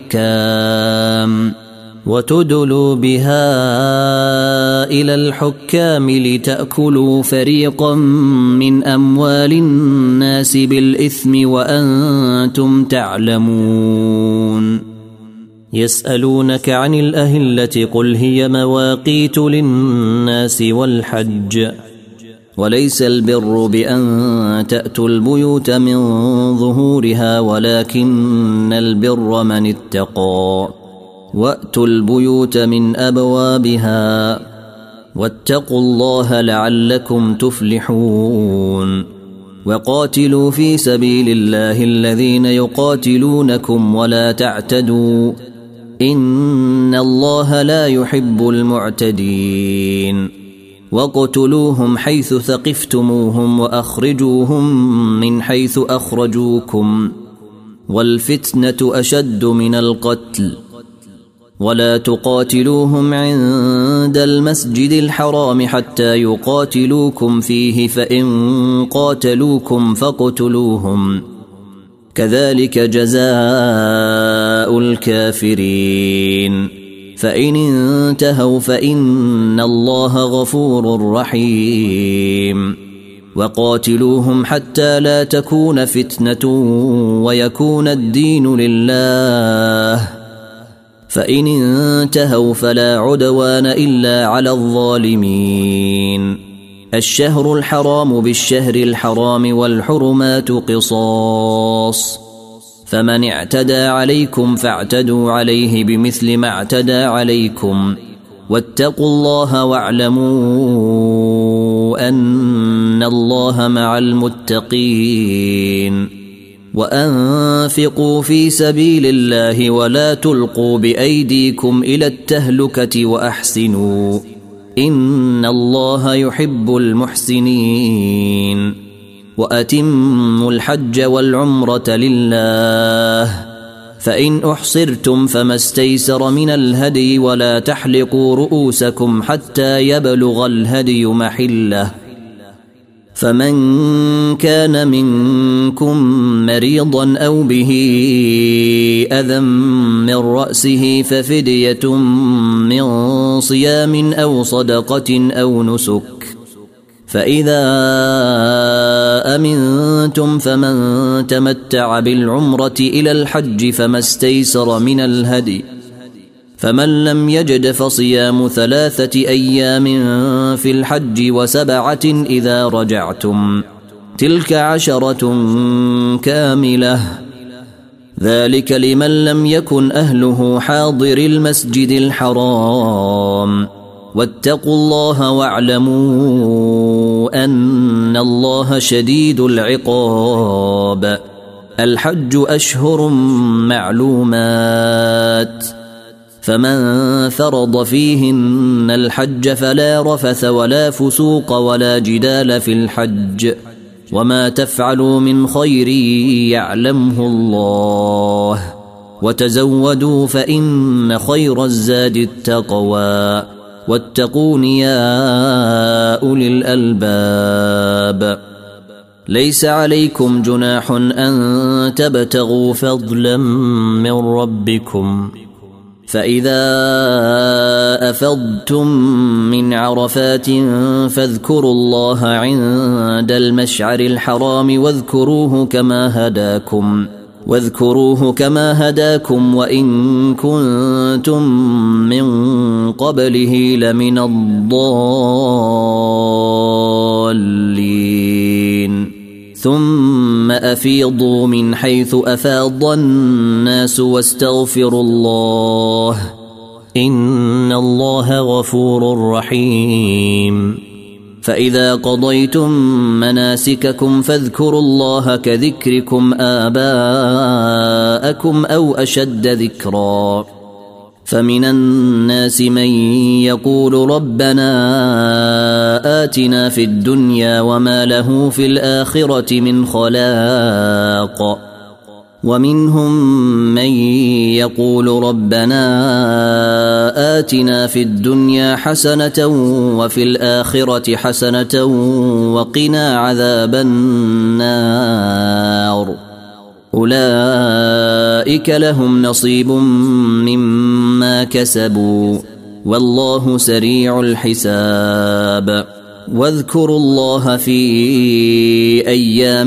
Speaker 1: الحكام وتدلوا بها إلى الحكام لتأكلوا فريقا من أموال الناس بالإثم وأنتم تعلمون. يسألونك عن الأهلة قل هي مواقيت للناس والحج وليس البر بأن تأتوا البيوت من ظهورها ولكن البر من اتقى وأتوا البيوت من أبوابها واتقوا الله لعلكم تفلحون. وقاتلوا في سبيل الله الذين يقاتلونكم ولا تعتدوا إن الله لا يحب المعتدين. وقتلوهم حيث ثقفتموهم وأخرجوهم من حيث أخرجوكم والفتنة أشد من القتل ولا تقاتلوهم عند المسجد الحرام حتى يقاتلوكم فيه فإن قاتلوكم فاقتلوهم كذلك جزاء الكافرين. فإن انتهوا فإن الله غفور رحيم. وقاتلوهم حتى لا تكون فتنة ويكون الدين لله فإن انتهوا فلا عدوان إلا على الظالمين. الشهر الحرام بالشهر الحرام والحرمات قصاص فمن اعتدى عليكم فاعتدوا عليه بمثل ما اعتدى عليكم واتقوا الله واعلموا أن الله مع المتقين. وأنفقوا في سبيل الله ولا تلقوا بأيديكم إلى التهلكة وأحسنوا إن الله يحب المحسنين. وأتموا الحج والعمرة لله فإن أحصرتم فما استيسر من الهدي ولا تحلقوا رؤوسكم حتى يبلغ الهدي محله فمن كان منكم مريضا أو به أذى من رأسه ففدية من صيام أو صدقة أو نسك فإذا أمنتم فمن تمتع بالعمرة إلى الحج فما استيسر من الهدي فمن لم يجد فصيام ثلاثة أيام في الحج وسبعة إذا رجعتم تلك عشرة كاملة ذلك لمن لم يكن أهله حاضر المسجد الحرام واتقوا الله واعلموا أن الله شديد العقاب. الحج أشهر معلومات فمن فرض فيهن الحج فلا رفث ولا فسوق ولا جدال في الحج وما تفعلوا من خير يعلمه الله وتزودوا فإن خير الزاد التقوى واتقون يا أولي الألباب. ليس عليكم جناح أن تبتغوا فضلا من ربكم فإذا أفضتم من عرفات فاذكروا الله عند المشعر الحرام واذكروه كما هداكم واذكروه كما هداكم وإن كنتم من قبله لمن الضالين. ثم أفيضوا من حيث أفاض الناس واستغفروا الله إن الله غفور رحيم. فإذا قضيتم مناسككم فاذكروا الله كذكركم آباءكم أو أشد ذكرا. فمن الناس من يقول ربنا آتنا في الدنيا وما له في الآخرة من خلاق ومنهم من يقول ربنا آتنا في الدنيا حسنة وفي الآخرة حسنة وقنا عذاب النار. أولئك لهم نصيب مما كسبوا والله سريع الحساب. واذكروا الله في أيام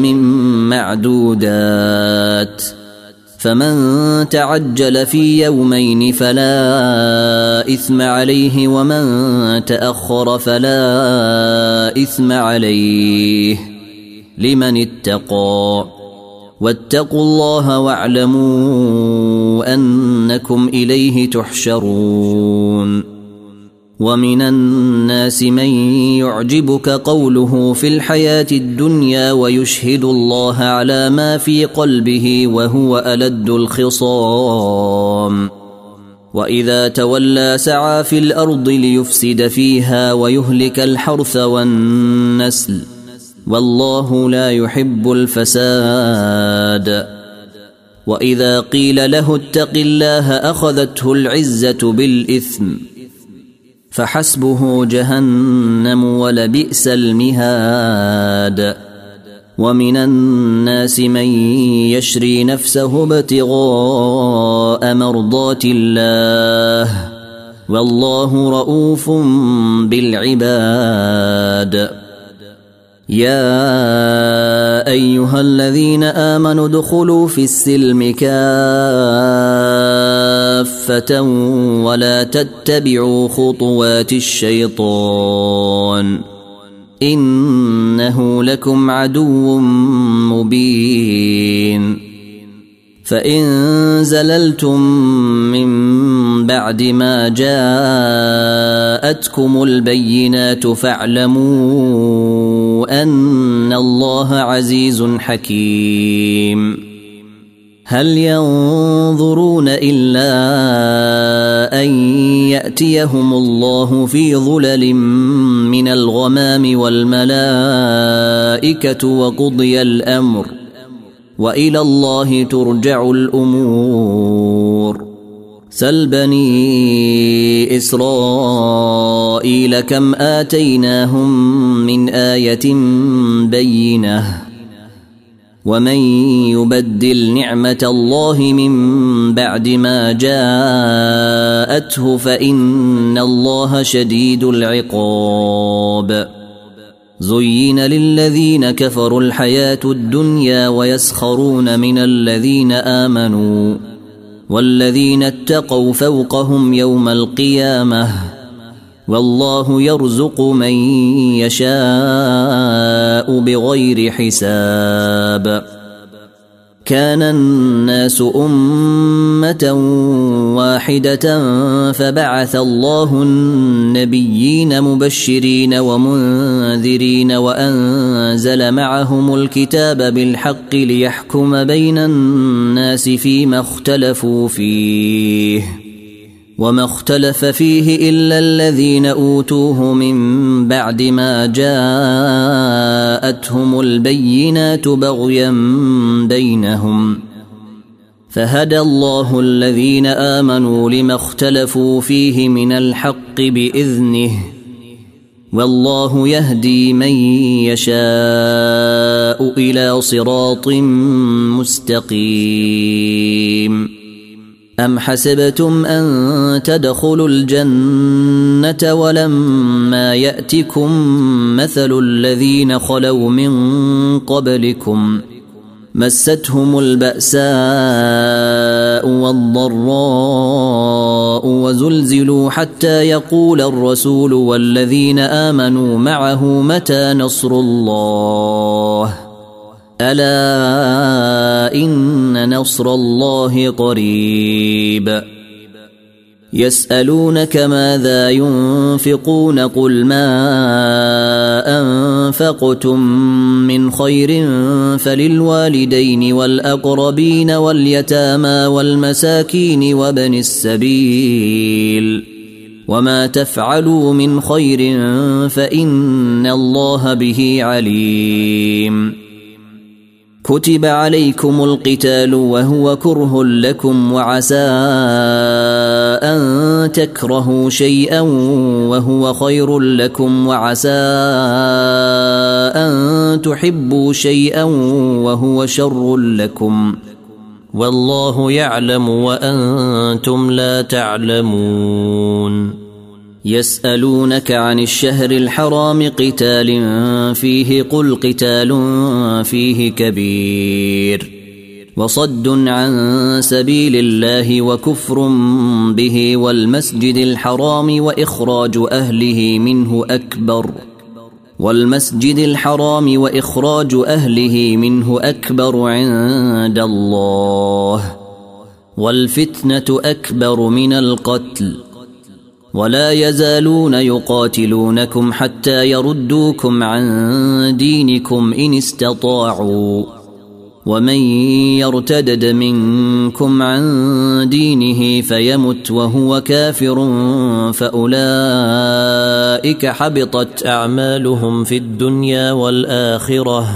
Speaker 1: معدودات فمن تعجل في يومين فلا إثم عليه ومن تأخر فلا إثم عليه لمن اتقى واتقوا الله واعلموا أنكم إليه تحشرون. ومن الناس من يعجبك قوله في الحياة الدنيا ويشهد الله على ما في قلبه وهو ألد الخصام وإذا تولى سعى في الأرض ليفسد فيها ويهلك الحرث والنسل والله لا يحب الفساد. وإذا قيل له اتق الله أخذته العزة بالإثم فحسبه جهنم ولبئس المهاد. ومن الناس من يشري نفسه ابتغاء مرضات الله والله رؤوف بالعباد. يا أيها الذين آمنوا ادخلوا في السلم كافة ولا تتبعوا خطوات الشيطان إنه لكم عدو مبين. فإن زللتم من بعد ما جاءتكم البينات فاعلموا أن الله عزيز حكيم. هل ينظرون إلا أن يأتيهم الله في ظلل من الغمام والملائكة وقضي الأمر وإلى الله ترجع الأمور. سل بني إسرائيل كم آتيناهم من آية بينة ومن يبدل نعمة الله من بعد ما جاءته فإن الله شديد العقاب. زين للذين كفروا الحياة الدنيا ويسخرون من الذين آمنوا والذين اتقوا فوقهم يوم القيامة والله يرزق من يشاء بغير حساب. كان الناس أمة واحدة فبعث الله النبيين مبشرين ومنذرين وأنزل معهم الكتاب بالحق ليحكم بين الناس فيما اختلفوا فيه وما اختلف فيه إلا الذين أوتوه من بعد ما جاءتهم البينات بغيا بينهم فهدى الله الذين آمنوا لما اختلفوا فيه من الحق بإذنه والله يهدي من يشاء إلى صراط مستقيم. أم حسبتم أن تدخلوا الجنة ولما يأتكم مثل الذين خلوا من قبلكم مستهم البأساء والضراء وزلزلوا حتى يقول الرسول والذين آمنوا معه متى نصر الله ألا إن نصر الله قريب. يسألونك ماذا ينفقون قل ما أنفقتم من خير فللوالدين والأقربين واليتامى والمساكين وابن السبيل وما تفعلوا من خير فإن الله به عليم. كتب عليكم القتال وهو كره لكم وعسى أن تكرهوا شيئا وهو خير لكم وعسى أن تحبوا شيئا وهو شر لكم والله يعلم وأنتم لا تعلمون. يسألونك عن الشهر الحرام قتال فيه قل قتال فيه كبير وصد عن سبيل الله وكفر به والمسجد الحرام وإخراج أهله منه أكبر والمسجد الحرام وإخراج أهله منه أكبر عند الله والفتنة أكبر من القتل ولا يزالون يقاتلونكم حتى يردوكم عن دينكم إن استطاعوا ومن يرتدد منكم عن دينه فيمت وهو كافر فأولئك حبطت أعمالهم في الدنيا والآخرة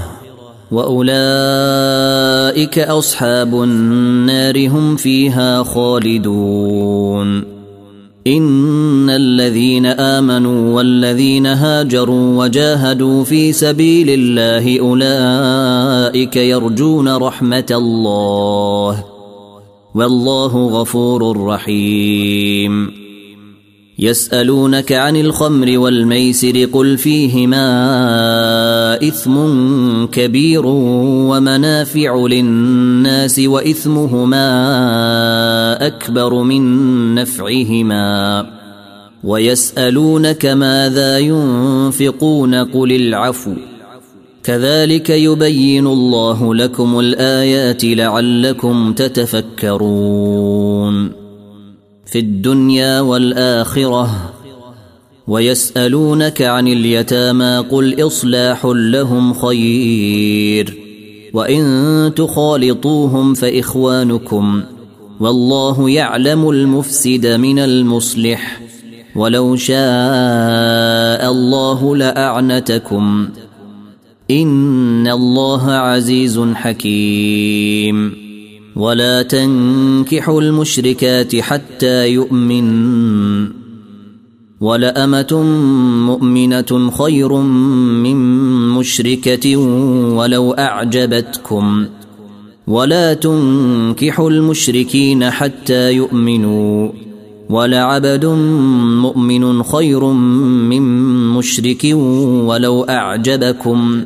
Speaker 1: وأولئك أصحاب النار هم فيها خالدون. إن الذين آمنوا والذين هاجروا وجاهدوا في سبيل الله أولئك يرجون رحمة الله والله غفور رحيم. يسألونك عن الخمر والميسر قل فيهما إثم كبير ومنافع للناس وإثمهما أكبر من نفعهما ويسألونك ماذا ينفقون قل العفو كذلك يبين الله لكم الآيات لعلكم تتفكرون في الدنيا والآخرة. ويسألونك عن اليتامى قل إصلاح لهم خير وإن تخالطوهم فإخوانكم والله يعلم المفسد من المصلح ولو شاء الله لأعنتكم إن الله عزيز حكيم. ولا تنكحوا المشركات حتى يؤمن ولأمة مؤمنة خير من مشركة ولو أعجبتكم ولا تنكحوا المشركين حتى يؤمنوا ولعبد مؤمن خير من مشرك ولو أعجبكم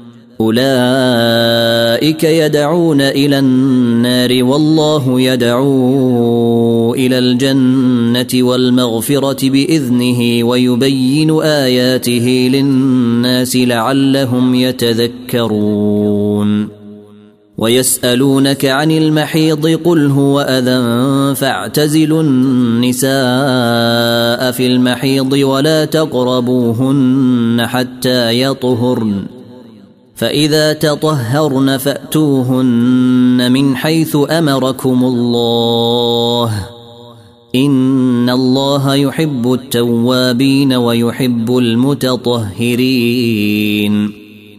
Speaker 1: أولئك يدعون إلى النار والله يدعو إلى الجنة والمغفرة بإذنه ويبين آياته للناس لعلهم يتذكرون. ويسألونك عن المحيض قل هو أذى فاعتزلوا النساء في المحيض ولا تقربوهن حتى يطهرن فإذا تطهرن فأتوهن من حيث أمركم الله إن الله يحب التوابين ويحب المتطهرين.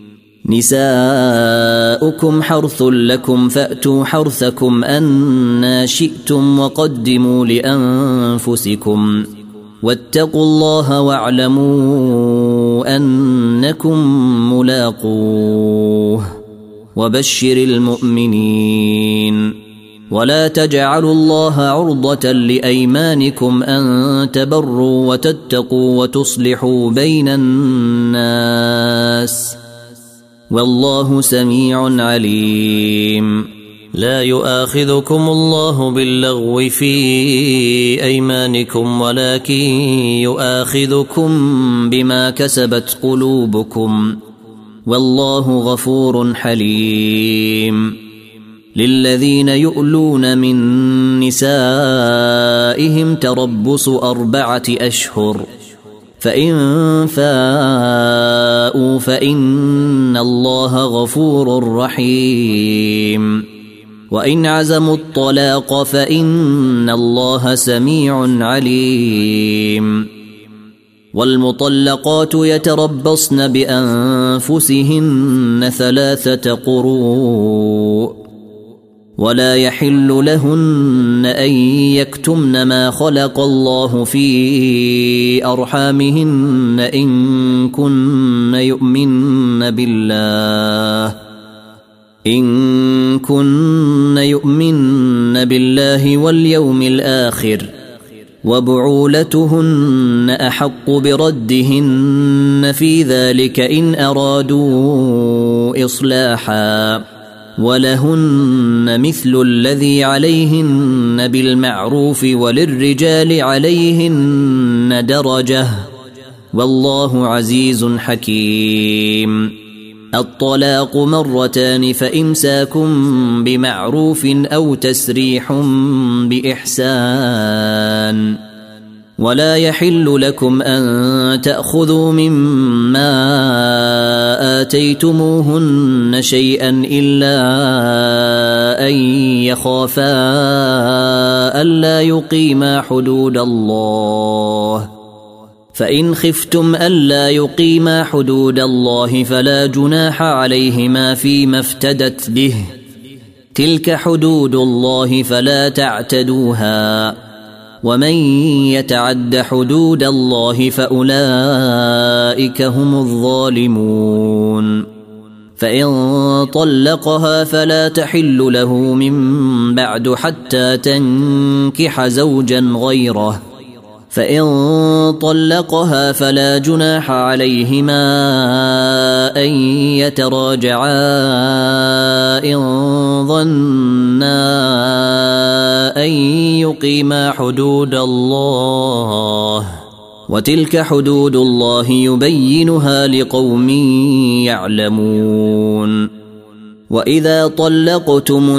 Speaker 1: نساؤكم حرث لكم فأتوا حرثكم أنى شئتم وقدموا لأنفسكم واتقوا الله واعلموا أنكم ملاقوه وبشر المؤمنين. ولا تجعلوا الله عرضة لأيمانكم أن تبروا وتتقوا وتصلحوا بين الناس والله سميع عليم. لا يؤاخذكم الله باللغو في أيمانكم ولكن يؤاخذكم بما كسبت قلوبكم والله غفور حليم. للذين يؤلون من نسائهم تربص أربعة أشهر فإن فاءوا فإن الله غفور رحيم. وإن عزموا الطلاق فإن الله سميع عليم. والمطلقات يتربصن بأنفسهن ثلاثة قروء ولا يحل لهن أن يكتمن ما خلق الله في أرحامهن إن كن يؤمن بالله إن كن يؤمن بالله واليوم الآخر وبعولتهن أحق بردهن في ذلك إن أرادوا إصلاحا ولهن مثل الذي عليهن بالمعروف وللرجال عليهن درجة والله عزيز حكيم. الطلاق مرتان فإمساكم بمعروف أو تسريح بإحسان ولا يحل لكم أن تأخذوا مما آتيتموهن شيئا إلا أن يخافا ألا يقيما حدود الله فإن خفتم ألا يقيما حدود الله فلا جناح عليهما فيما افتدت به تلك حدود الله فلا تعتدوها ومن يتعد حدود الله فأولئك هم الظالمون. فإن طلقها فلا تحل له من بعد حتى تنكح زوجا غيره فإن طلقها فلا جناح عليهما أن يتراجعا إن ظنا أن يقيما حدود الله وتلك حدود الله يبينها لقوم يعلمون. وإذا طلقتم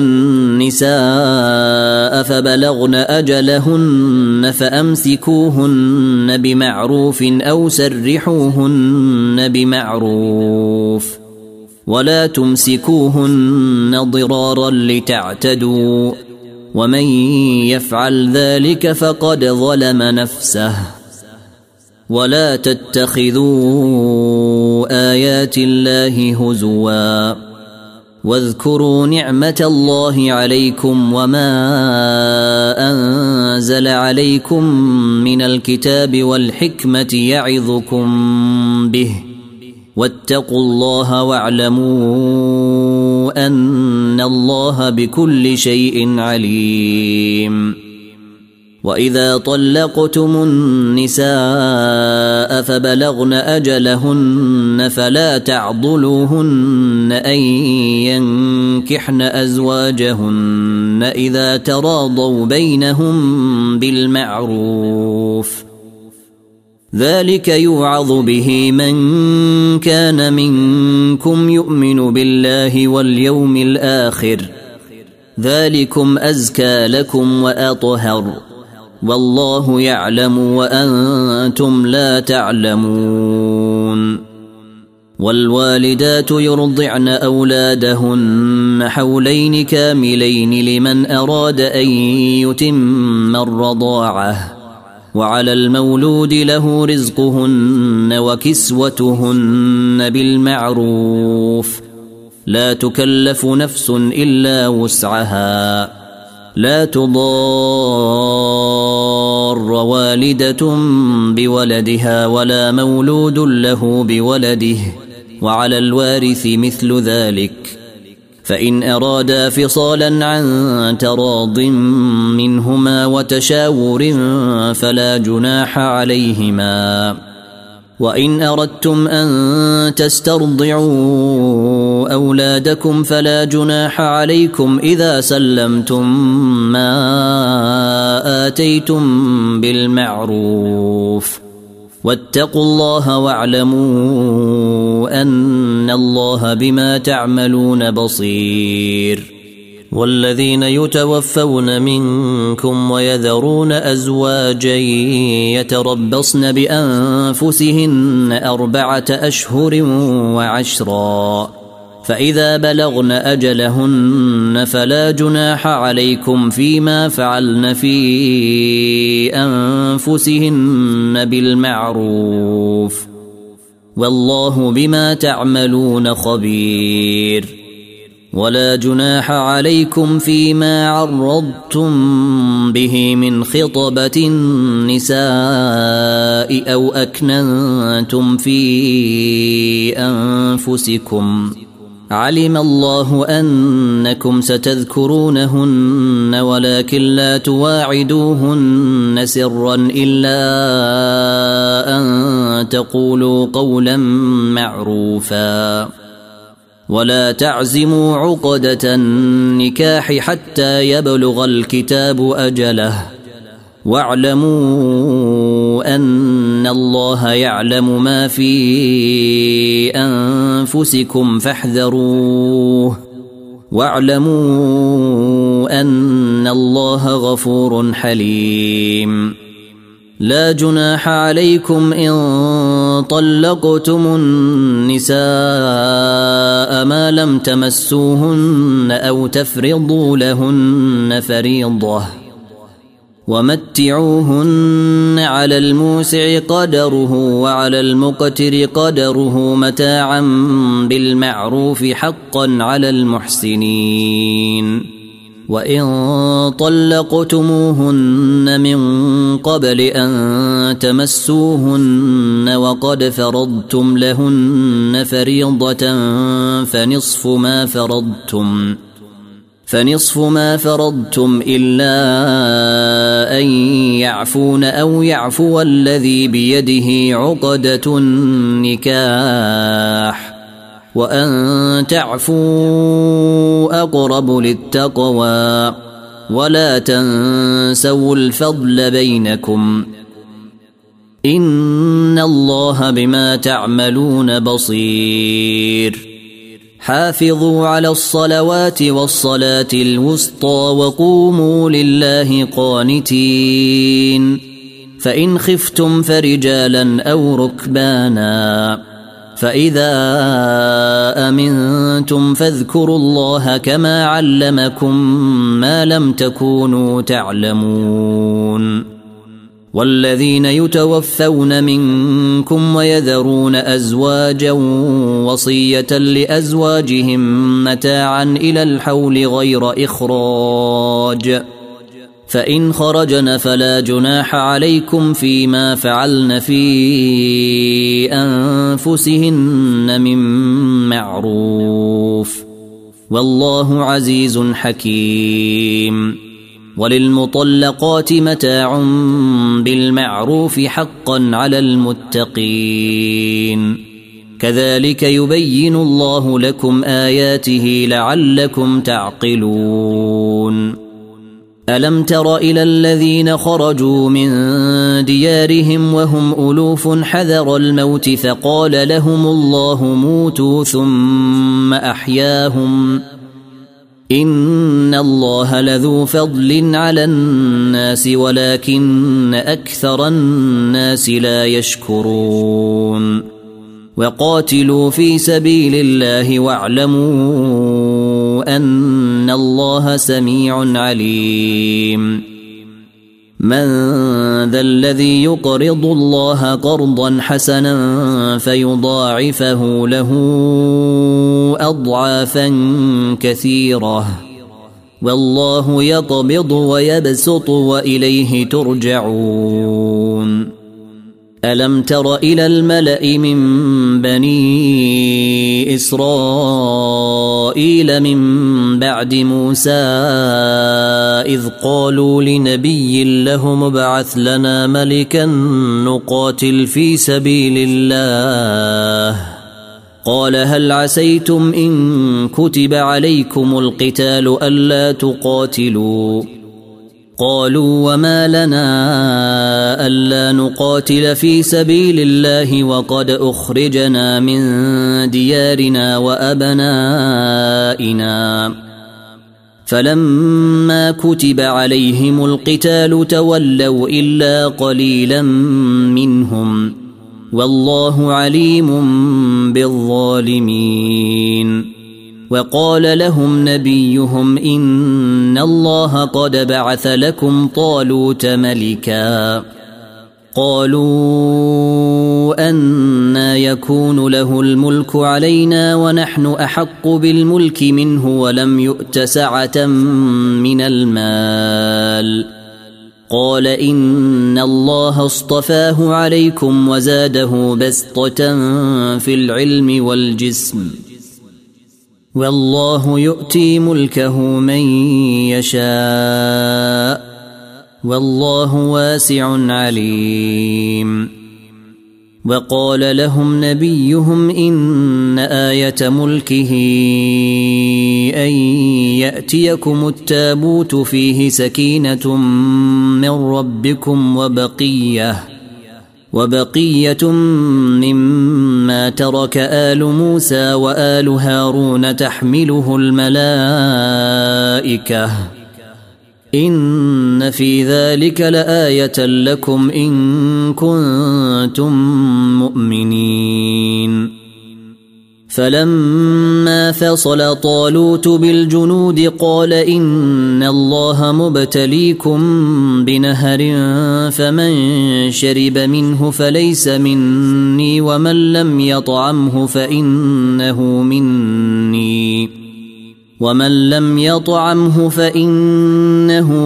Speaker 1: النساء فبلغن أجلهن فأمسكوهن بمعروف أو سرحوهن بمعروف ولا تمسكوهن ضرارا لتعتدوا ومن يفعل ذلك فقد ظلم نفسه. ولا تتخذوا آيات الله هزوا واذكروا نعمة الله عليكم وما أنزل عليكم من الكتاب والحكمة يعظكم به واتقوا الله واعلموا أن الله بكل شيء عليم. وإذا طلقتم النساء فبلغن أجلهن فلا تعضلوهن أن ينكحن أزواجهن إذا تراضوا بينهم بالمعروف ذلك يوعظ به من كان منكم يؤمن بالله واليوم الآخر ذلكم أزكى لكم وأطهر والله يعلم وأنتم لا تعلمون. والوالدات يرضعن أولادهن حولين كاملين لمن أراد أن يتم الرضاعة وعلى المولود له رزقهن وكسوتهن بالمعروف لا تكلف نفس إلا وسعها لا تضار والدة بولدها ولا مولود له بولده وعلى الوارث مثل ذلك فإن أرادا فصالا عن تراض منهما وتشاور فلا جناح عليهما وإن أردتم أن تسترضعوا أولادكم فلا جناح عليكم إذا سلمتم ما آتيتم بالمعروف واتقوا الله واعلموا أن الله بما تعملون بصير والذين يتوفون منكم ويذرون أزواجا يتربصن بأنفسهن أربعة أشهر وعشرا فإذا بلغن أجلهن فلا جناح عليكم فيما فعلن في أنفسهن بالمعروف والله بما تعملون خبير ولا جناح عليكم فيما عرضتم به من خطبة النساء أو أكننتم في أنفسكم علم الله أنكم ستذكرونهن ولكن لا تواعدوهن سرا إلا أن تقولوا قولا معروفا ولا تعزموا عقدة النكاح حتى يبلغ الكتاب أجله واعلموا أن الله يعلم ما في أنفسكم فاحذروه واعلموا أن الله غفور حليم لا جناح عليكم إن طلقتم النساء ما لم تمسوهن أو تفرضوا لهن فريضة ومتعوهن على الموسع قدره وعلى المقتر قدره متاعا بالمعروف حقا على المحسنين وإن طلقتموهن من قبل أن تمسوهن وقد فرضتم لهن فريضة فنصف ما فرضتم فنصف ما فرضتم إلا أن يعفون أو يعفو الذي بيده عقدة النكاح وأن تعفوا أقرب للتقوى ولا تنسوا الفضل بينكم إن الله بما تعملون بصير حافظوا على الصلوات والصلاة الوسطى وقوموا لله قانتين فإن خفتم فرجالا أو ركبانا فإذا أمنتم فاذكروا الله كما علمكم ما لم تكونوا تعلمون والذين يتوفون منكم ويذرون أزواجا وصية لأزواجهم متاعا إلى الحول غير إخراج فإن خرجن فلا جناح عليكم فيما فعلن في أنفسهن من معروف والله عزيز حكيم وللمطلقات متاع بالمعروف حقا على المتقين كذلك يبين الله لكم آياته لعلكم تعقلون ألم تر إلى الذين خرجوا من ديارهم وهم ألوف حذر الموت فقال لهم الله موتوا ثم أحياهم إن الله لذو فضل على الناس ولكن أكثر الناس لا يشكرون وقاتلوا في سبيل الله واعلموا أن الله سميع عليم من ذا الذي يقرض الله قرضا حسنا فيضاعفه له أضعافا كثيرة والله يقبض ويبسط وإليه ترجعون ألم تر إلى الملأ من بني إسرائيل من بعد موسى إذ قالوا لنبي لهم ابعث لنا ملكا نقاتل في سبيل الله قال هل عسيتم إن كتب عليكم القتال ألا تقاتلوا قالوا وما لنا ألا نقاتل في سبيل الله وقد أخرجنا من ديارنا وأبنائنا فلما كتب عليهم القتال تولوا إلا قليلا منهم والله عليم بالظالمين وقال لهم نبيهم إن الله قد بعث لكم طالوت ملكا قالوا أنى يكون له الملك علينا ونحن أحق بالملك منه ولم يؤت سعة من المال قال إن الله اصطفاه عليكم وزاده بسطة في العلم والجسم والله يؤتي ملكه من يشاء والله واسع عليم وقال لهم نبيهم إن آية ملكه أن يأتيكم التابوت فيه سكينة من ربكم وبقية وبقية مما ترك آل موسى وآل هارون تحمله الملائكة إن في ذلك لآية لكم إن كنتم مؤمنين فلما فصل طالوت بالجنود قال إن الله مبتليكم بنهر فمن شرب منه فليس مني ومن لم يطعمه فإنه مني ومن لم يطعمه فإنه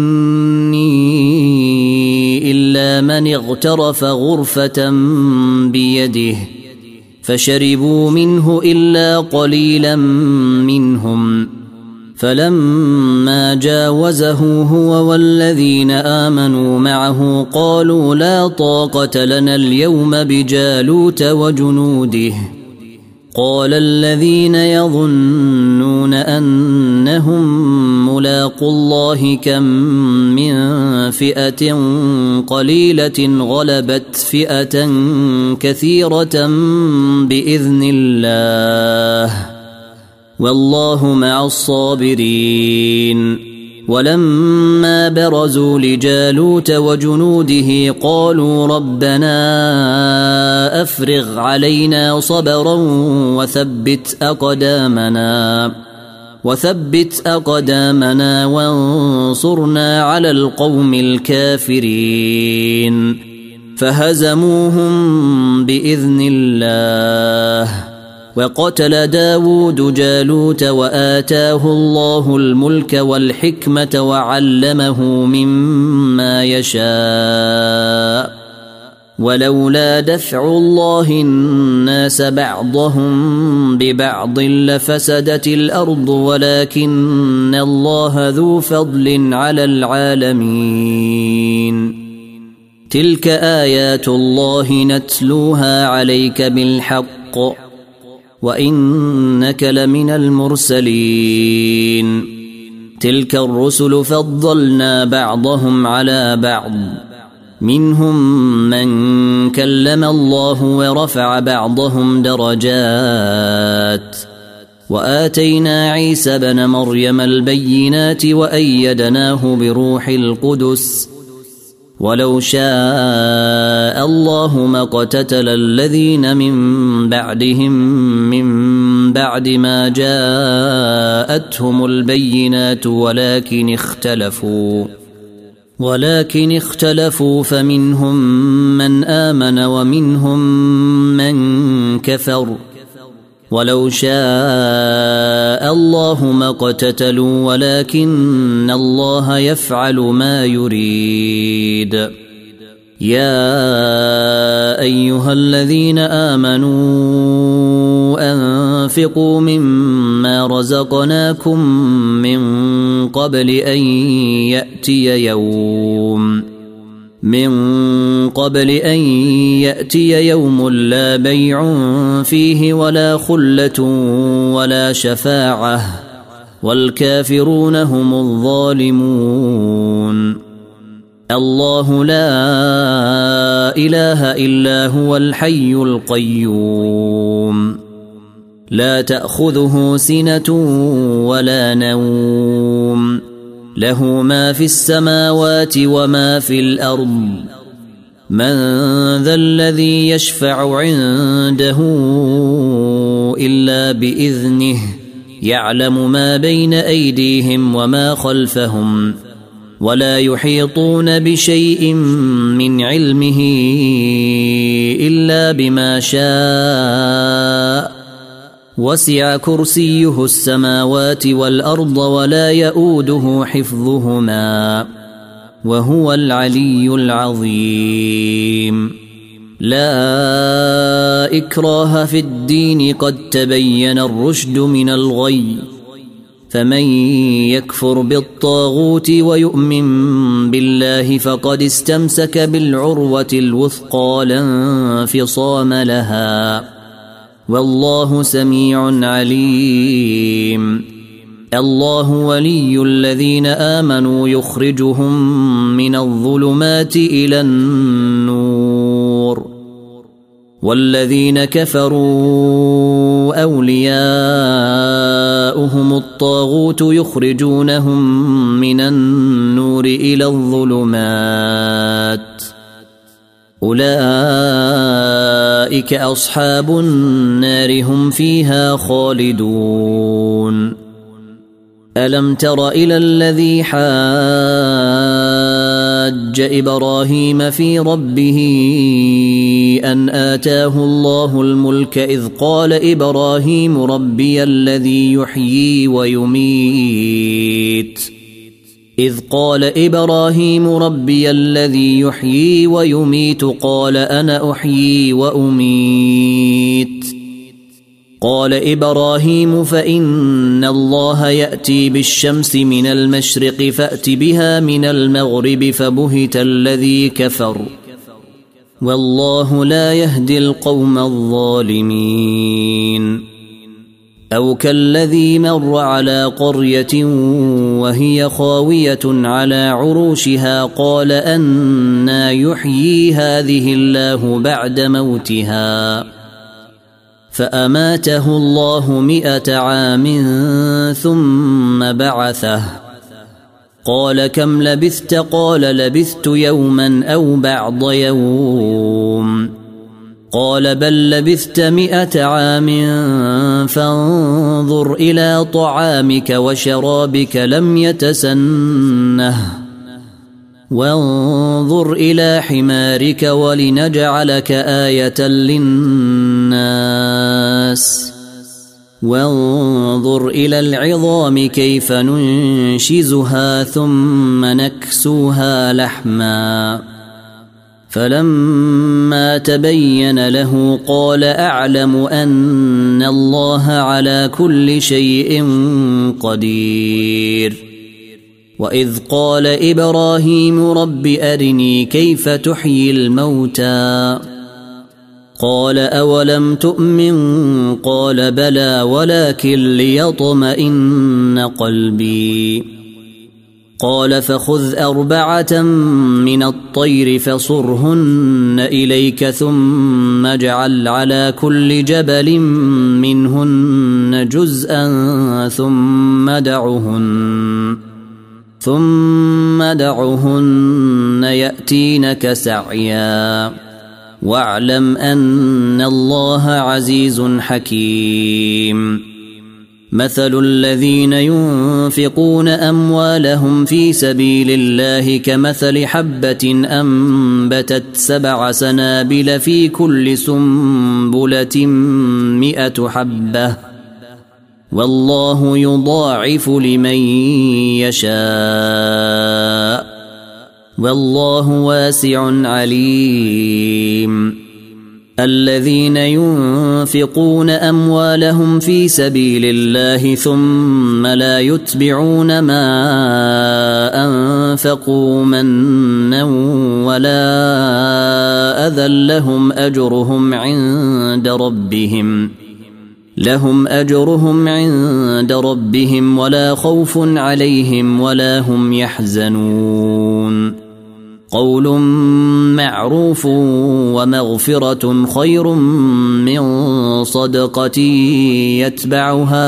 Speaker 1: مني إلا من اغترف غرفة بيده فشربوا منه إلا قليلا منهم فلما جاوزه هو والذين آمنوا معه قالوا لا طاقة لنا اليوم بجالوت وجنوده قال الذين يظنون أنهم ملاقو الله كم من فئة قليلة غلبت فئة كثيرة بإذن الله والله مع الصابرين ولما برزوا لجالوت وجنوده قالوا ربنا أفرغ علينا صبرا وثبت أقدامنا وثبت أقدامنا وانصرنا على القوم الكافرين فهزموهم بإذن الله وقتل داود جالوت وآتاه الله الملك والحكمة وعلمه مما يشاء ولولا دفع الله الناس بعضهم ببعض لفسدت الأرض ولكن الله ذو فضل على العالمين تلك آيات الله نتلوها عليك بالحق وإنك لمن المرسلين تلك الرسل فضلنا بعضهم على بعض منهم من كلم الله ورفع بعضهم درجات وآتينا عيسى بن مريم البينات وأيدناه بروح القدس ولو شاء الله ما اقتتل الذين من بعدهم من بعد ما جاءتهم البينات ولكن اختلفوا ولكن اختلفوا فمنهم من آمن ومنهم من كفر ولو شاء الله ما اقتتلوا ولكن الله يفعل ما يريد. يا أيها الذين آمنوا أنفقوا مما رزقناكم من قبل أن يأتي يوم من قبل أن يأتي يوم لا بيع فيه ولا خلة ولا شفاعة والكافرون هم الظالمون. الله لا إله إلا هو الحي القيوم لا تأخذه سنة ولا نوم له ما في السماوات وما في الأرض من ذا الذي يشفع عنده إلا بإذنه يعلم ما بين أيديهم وما خلفهم ولا يحيطون بشيء من علمه إلا بما شاء وسع كرسيه السماوات والأرض ولا يؤوده حفظهما وهو العلي العظيم. لا إكراه في الدين قد تبين الرشد من الغي فمن يكفر بالطاغوت ويؤمن بالله فقد استمسك بالعروة الوثقى لا انفصام لها والله سميع عليم. الله ولي الذين آمنوا يخرجهم من الظلمات إلى النور والذين كفروا أولياؤهم الطاغوت يخرجونهم من النور إلى الظلمات أولئك أصحاب النار هم فيها خالدون. ألم تر إلى الذي حاج إبراهيم في ربه أن آتاه الله الملك إذ قال إبراهيم ربي الذي يحيي ويميت إذ قال إبراهيم ربي الذي يحيي ويميت قال أنا أحيي وأميت قال إبراهيم فإن الله يأتي بالشمس من المشرق فأت بها من المغرب فبهت الذي كفر والله لا يهدي القوم الظالمين. أو كالذي مر على قرية وهي خاوية على عروشها قال أنى يحيي هذه الله بعد موتها فأماته الله مئة عام ثم بعثه قال كم لبثت قال لبثت يوما أو بعض يوم قال بل لبثت مئة عام فانظر إلى طعامك وشرابك لم يتسنه وانظر إلى حمارك ولنجعلك آية للناس وانظر إلى العظام كيف ننشزها ثم نكسوها لحما فلما تبين له قال أعلم أن الله على كل شيء قدير. وإذ قال إبراهيم رب أرني كيف تحيي الموتى قال أولم تؤمن قال بلى ولكن ليطمئن قلبي قال فخذ أربعة من الطير فصرهن إليك ثم اجعل على كل جبل منهن جزءا ثم دعهن ثم دعهن يأتينك سعيا واعلم أن الله عزيز حكيم. مثل الذين ينفقون أموالهم في سبيل الله كمثل حبة أنبتت سبع سنابل في كل سنبلة مئة حبة والله يضاعف لمن يشاء والله واسع عليم. الذين ينفقون أموالهم في سبيل الله ثم لا يتبعون ما أنفقوا منا ولا أذى لهم أجرهم عند ربهم لهم أجرهم عند ربهم ولا خوف عليهم ولا هم يحزنون. قول معروف ومغفرة خير من صدقة يتبعها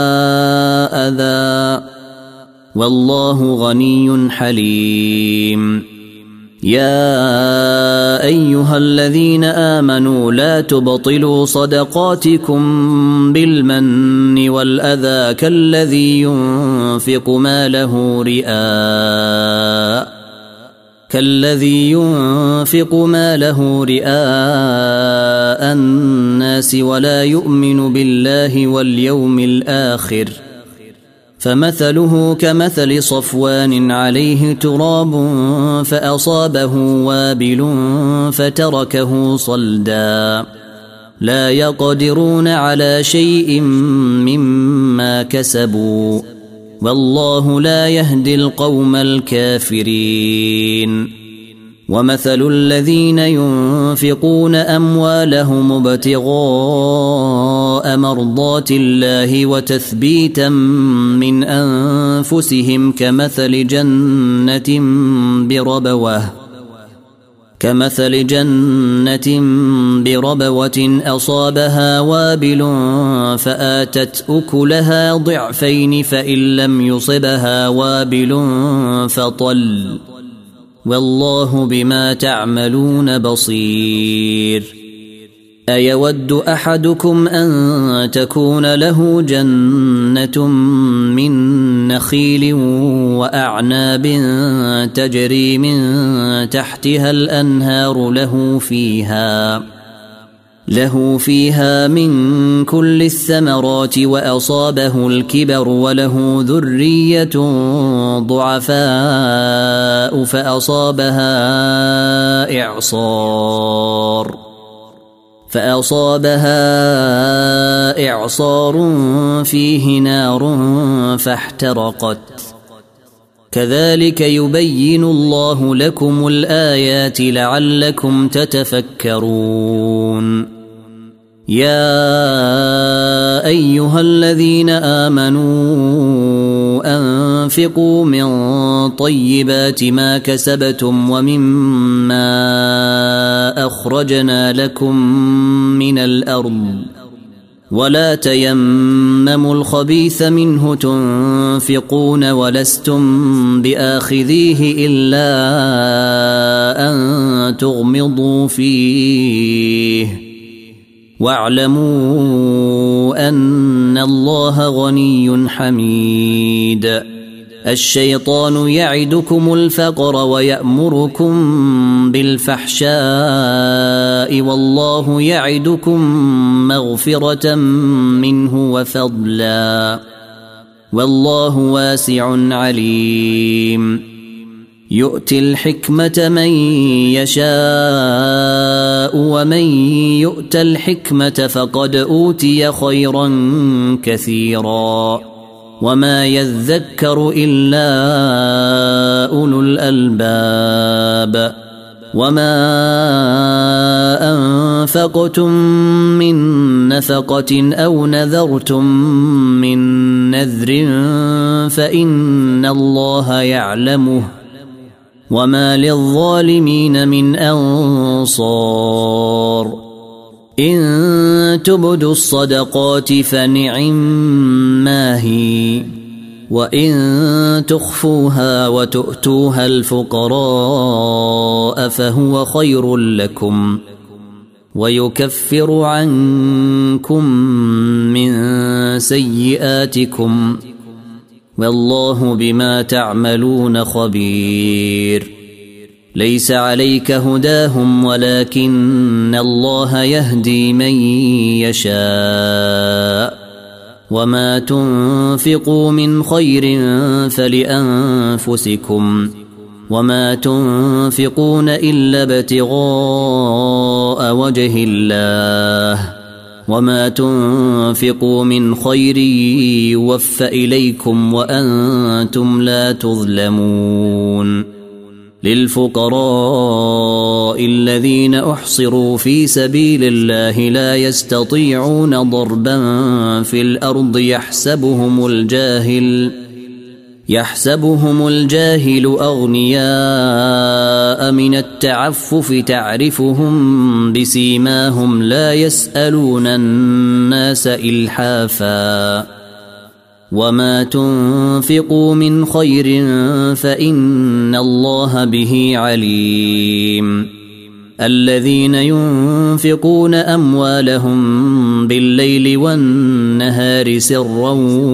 Speaker 1: أذى والله غني حليم. يا أيها الذين آمنوا لا تبطلوا صدقاتكم بالمن والأذى كالذي ينفق ماله رئاء كالذي ينفق ماله رئاء الناس ولا يؤمن بالله واليوم الآخر فمثله كمثل صفوان عليه تراب فأصابه وابل فتركه صلدا لا يقدرون على شيء مما كسبوا والله لا يهدي القوم الكافرين. ومثل الذين ينفقون أموالهم ابتغاء مرضات الله وتثبيتا من أنفسهم كمثل جنة بربوة كمثل جنة بربوة أصابها وابل فآتت أكلها ضعفين فإن لم يصبها وابل فطل والله بما تعملون بصير. أيود أحدكم أن تكون له جنة من نخيل وأعناب تجري من تحتها الأنهار له فيها له فيها من كل الثمرات وأصابه الكبر وله ذرية ضعفاء فأصابها إعصار فأصابها إعصار فيه نار فاحترقت كذلك يبين الله لكم الآيات لعلكم تتفكرون. يا أيها الذين آمنوا أنفقوا من طيبات ما كسبتم ومما أخرجنا لكم من الأرض ولا تيمموا الخبيث منه تنفقون ولستم بآخذيه إلا أن تغمضوا فيه واعلموا أن الله غني حميد. الشيطان يعدكم الفقر ويأمركم بالفحشاء والله يعدكم مغفرة منه وفضلا والله واسع عليم. يؤتي الحكمة من يشاء ومن يؤت الحكمة فقد أوتي خيرا كثيرا وما يذكر إلا أولو الألباب. وما أنفقتم من نفقة أو نذرتم من نذر فإن الله يعلمه وما للظالمين من أنصار. إن تبدوا الصدقات فنعما هي وإن تخفوها وتؤتوها الفقراء فهو خير لكم ويكفر عنكم من سيئاتكم والله بما تعملون خبير. ليس عليك هداهم ولكن الله يهدي من يشاء وما تنفقوا من خير فلأنفسكم وما تنفقون إلا ابتغاء وجه الله وما تنفقوا من خير يوفى إليكم وأنتم لا تظلمون. للفقراء الذين أحصروا في سبيل الله لا يستطيعون ضربا في الأرض يحسبهم الجاهل يحسبهم الجاهل أغنياء من التعفف تعرفهم بسيماهم لا يسألون الناس إلحافا وما تنفقوا من خير فإن الله به عليم. الذين ينفقون أموالهم بالليل والنهار سرا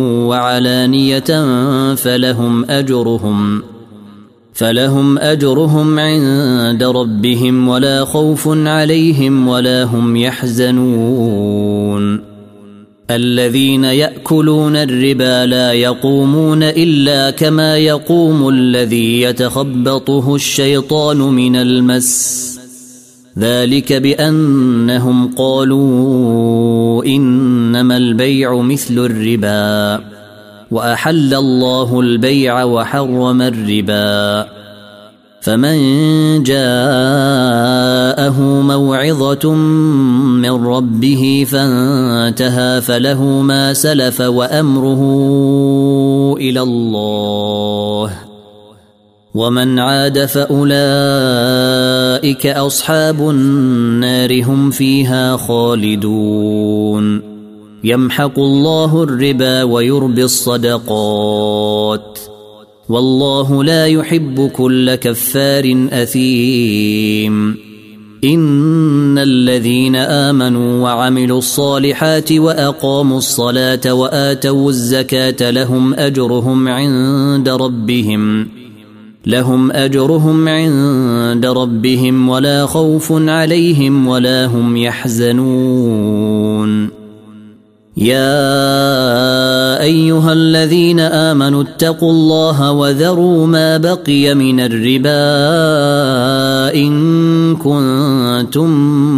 Speaker 1: وعلانية فلهم أجرهم فلهم أجرهم عند ربهم ولا خوف عليهم ولا هم يحزنون. الذين يأكلون الربا لا يقومون إلا كما يقوم الذي يتخبطه الشيطان من المس ذلك بأنهم قالوا إنما البيع مثل الربا وأحل الله البيع وحرم الربا. فمن جاءه موعظة من ربه فانتهى فله ما سلف وأمره إلى الله ومن عاد فأولئك أصحاب النار هم فيها خالدون. يمحق الله الربا ويربي الصدقات والله لا يحب كل كفار أثيم. إن الذين آمنوا وعملوا الصالحات وأقاموا الصلاة وآتوا الزكاة لهم أجرهم عند ربهم لهم أجرهم عند ربهم ولا خوف عليهم ولا هم يحزنون. يا أيها الذين آمنوا اتقوا الله وذروا ما بقي من الربا إن كنتم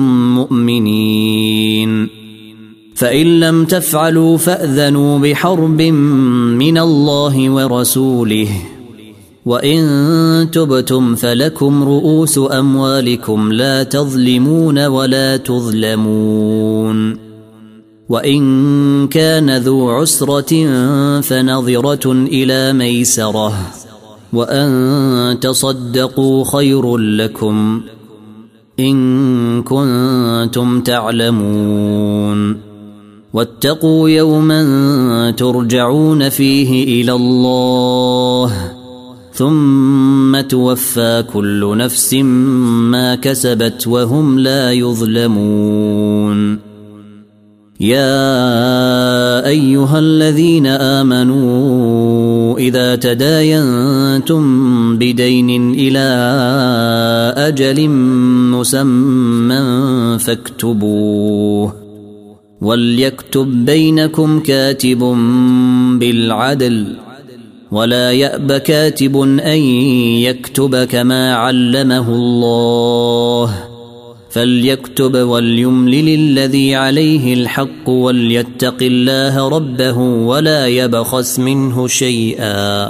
Speaker 1: مؤمنين فإن لم تفعلوا فأذنوا بحرب من الله ورسوله وإن تبتم فلكم رؤوس أموالكم لا تظلمون ولا تظلمون. وإن كان ذو عسرة فنظرة إلى ميسرة وأن تصدقوا خير لكم إن كنتم تعلمون. واتقوا يوما ترجعون فيه إلى الله ثم توفى كل نفس ما كسبت وهم لا يظلمون. يا أيها الذين آمنوا إذا تداينتم بدين إلى أجل مسمى فاكتبوه وليكتب بينكم كاتب بالعدل ولا يأب كاتب أن يكتب كما علمه الله فليكتب وليملل الذي عليه الحق وليتق الله ربه ولا يبخس منه شيئا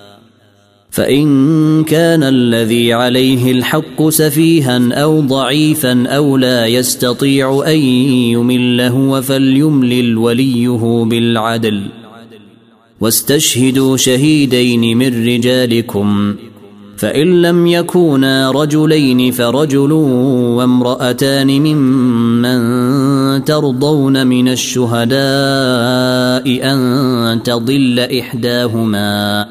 Speaker 1: فإن كان الذي عليه الحق سفيها أو ضعيفا أو لا يستطيع أن يمله فليملل وليه بالعدل واستشهدوا شهيدين من رجالكم فإن لم يكونا رجلين فرجل وامرأتان ممن ترضون من الشهداء أن تضل إحداهما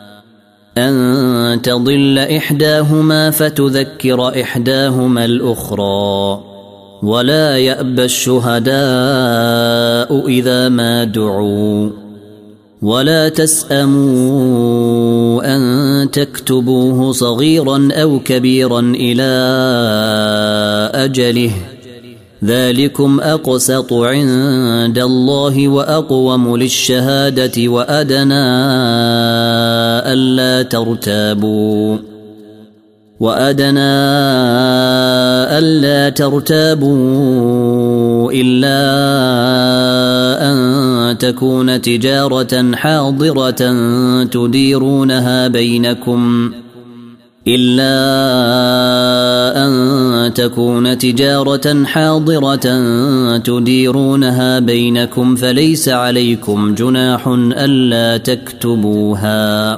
Speaker 1: أن تضل إحداهما فتذكر إحداهما الأخرى ولا يأبى الشهداء إذا ما دعوا ولا تسأموا أن تكتبوه صغيرا أو كبيرا إلى أجله ذلكم أقسط عند الله وأقوم للشهادة وأدنى ألا ترتابوا وأدنى ألا ترتابوا إلا أن تكون تجارة حاضرة تديرونها بينكم إلا أن تكون تجارة حاضرة تديرونها بينكم فليس عليكم جناح ألا تكتبوها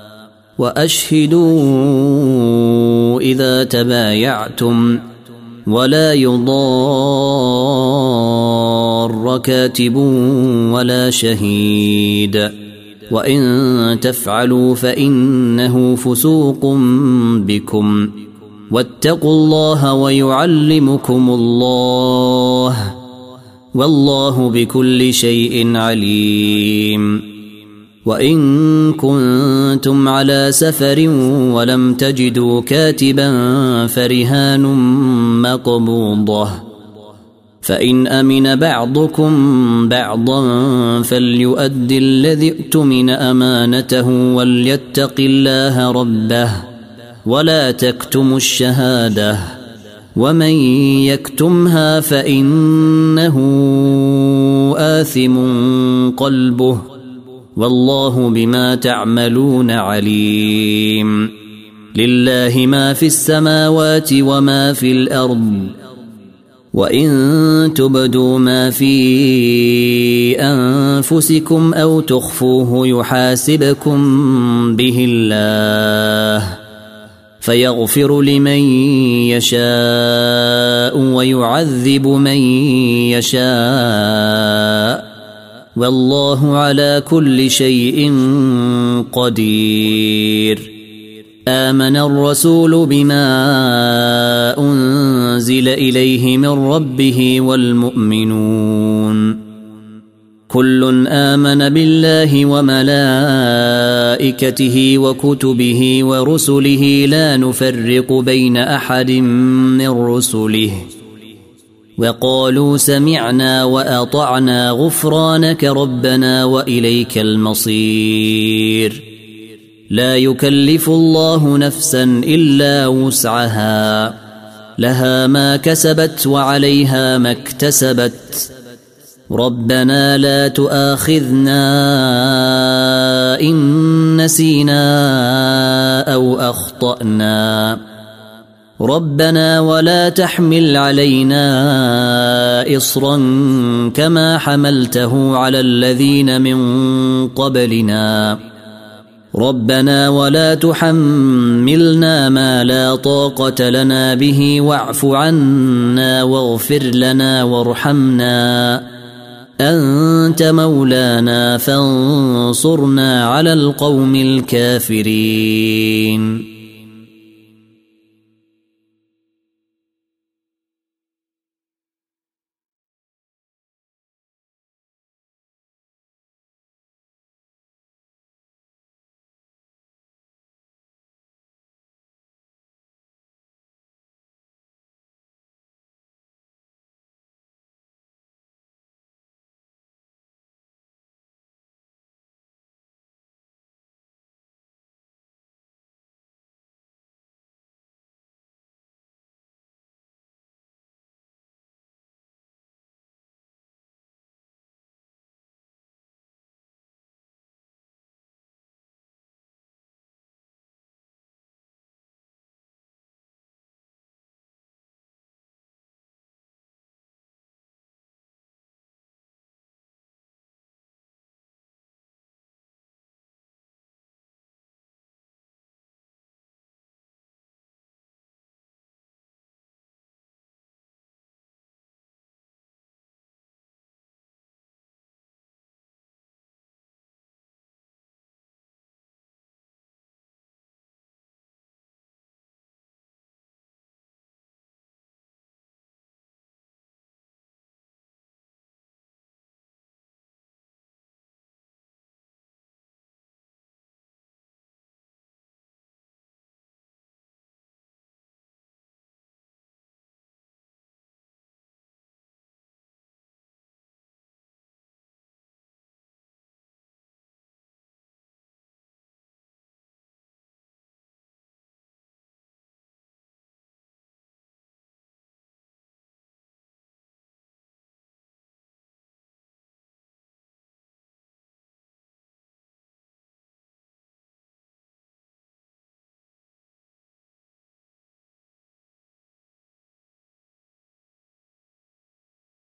Speaker 1: وأشهدوا إذا تبايعتم ولا يضار كاتب ولا شهيد وإن تفعلوا فإنه فسوق بكم واتقوا الله ويعلمكم الله والله بكل شيء عليم وإن كنتم على سفر ولم تجدوا كاتبا فرهان مقبوضة فإن أمن بعضكم بعضا فليؤد الذي اؤتمن أمانته وليتق الله ربه ولا تكتموا الشهادة ومن يكتمها فإنه آثم قلبه والله بما تعملون عليم لله ما في السماوات وما في الأرض وإن تبدوا ما في أنفسكم أو تخفوه يحاسبكم به الله فيغفر لمن يشاء ويعذب من يشاء والله على كل شيء قدير آمن الرسول بما أنزل إليه من ربه والمؤمنون كل آمن بالله وملائكته وكتبه ورسله لا نفرق بين أحد من رسله وقالوا سمعنا وأطعنا غفرانك ربنا وإليك المصير لا يكلف الله نفسا إلا وسعها لها ما كسبت وعليها ما اكتسبت ربنا لا تؤاخذنا إن نسينا أو أخطأنا ربنا ولا تحمل علينا إصرا كما حملته على الذين من قبلنا ربنا ولا تحملنا ما لا طاقة لنا به واعف عنا واغفر لنا وارحمنا أنت مولانا فانصرنا على القوم الكافرين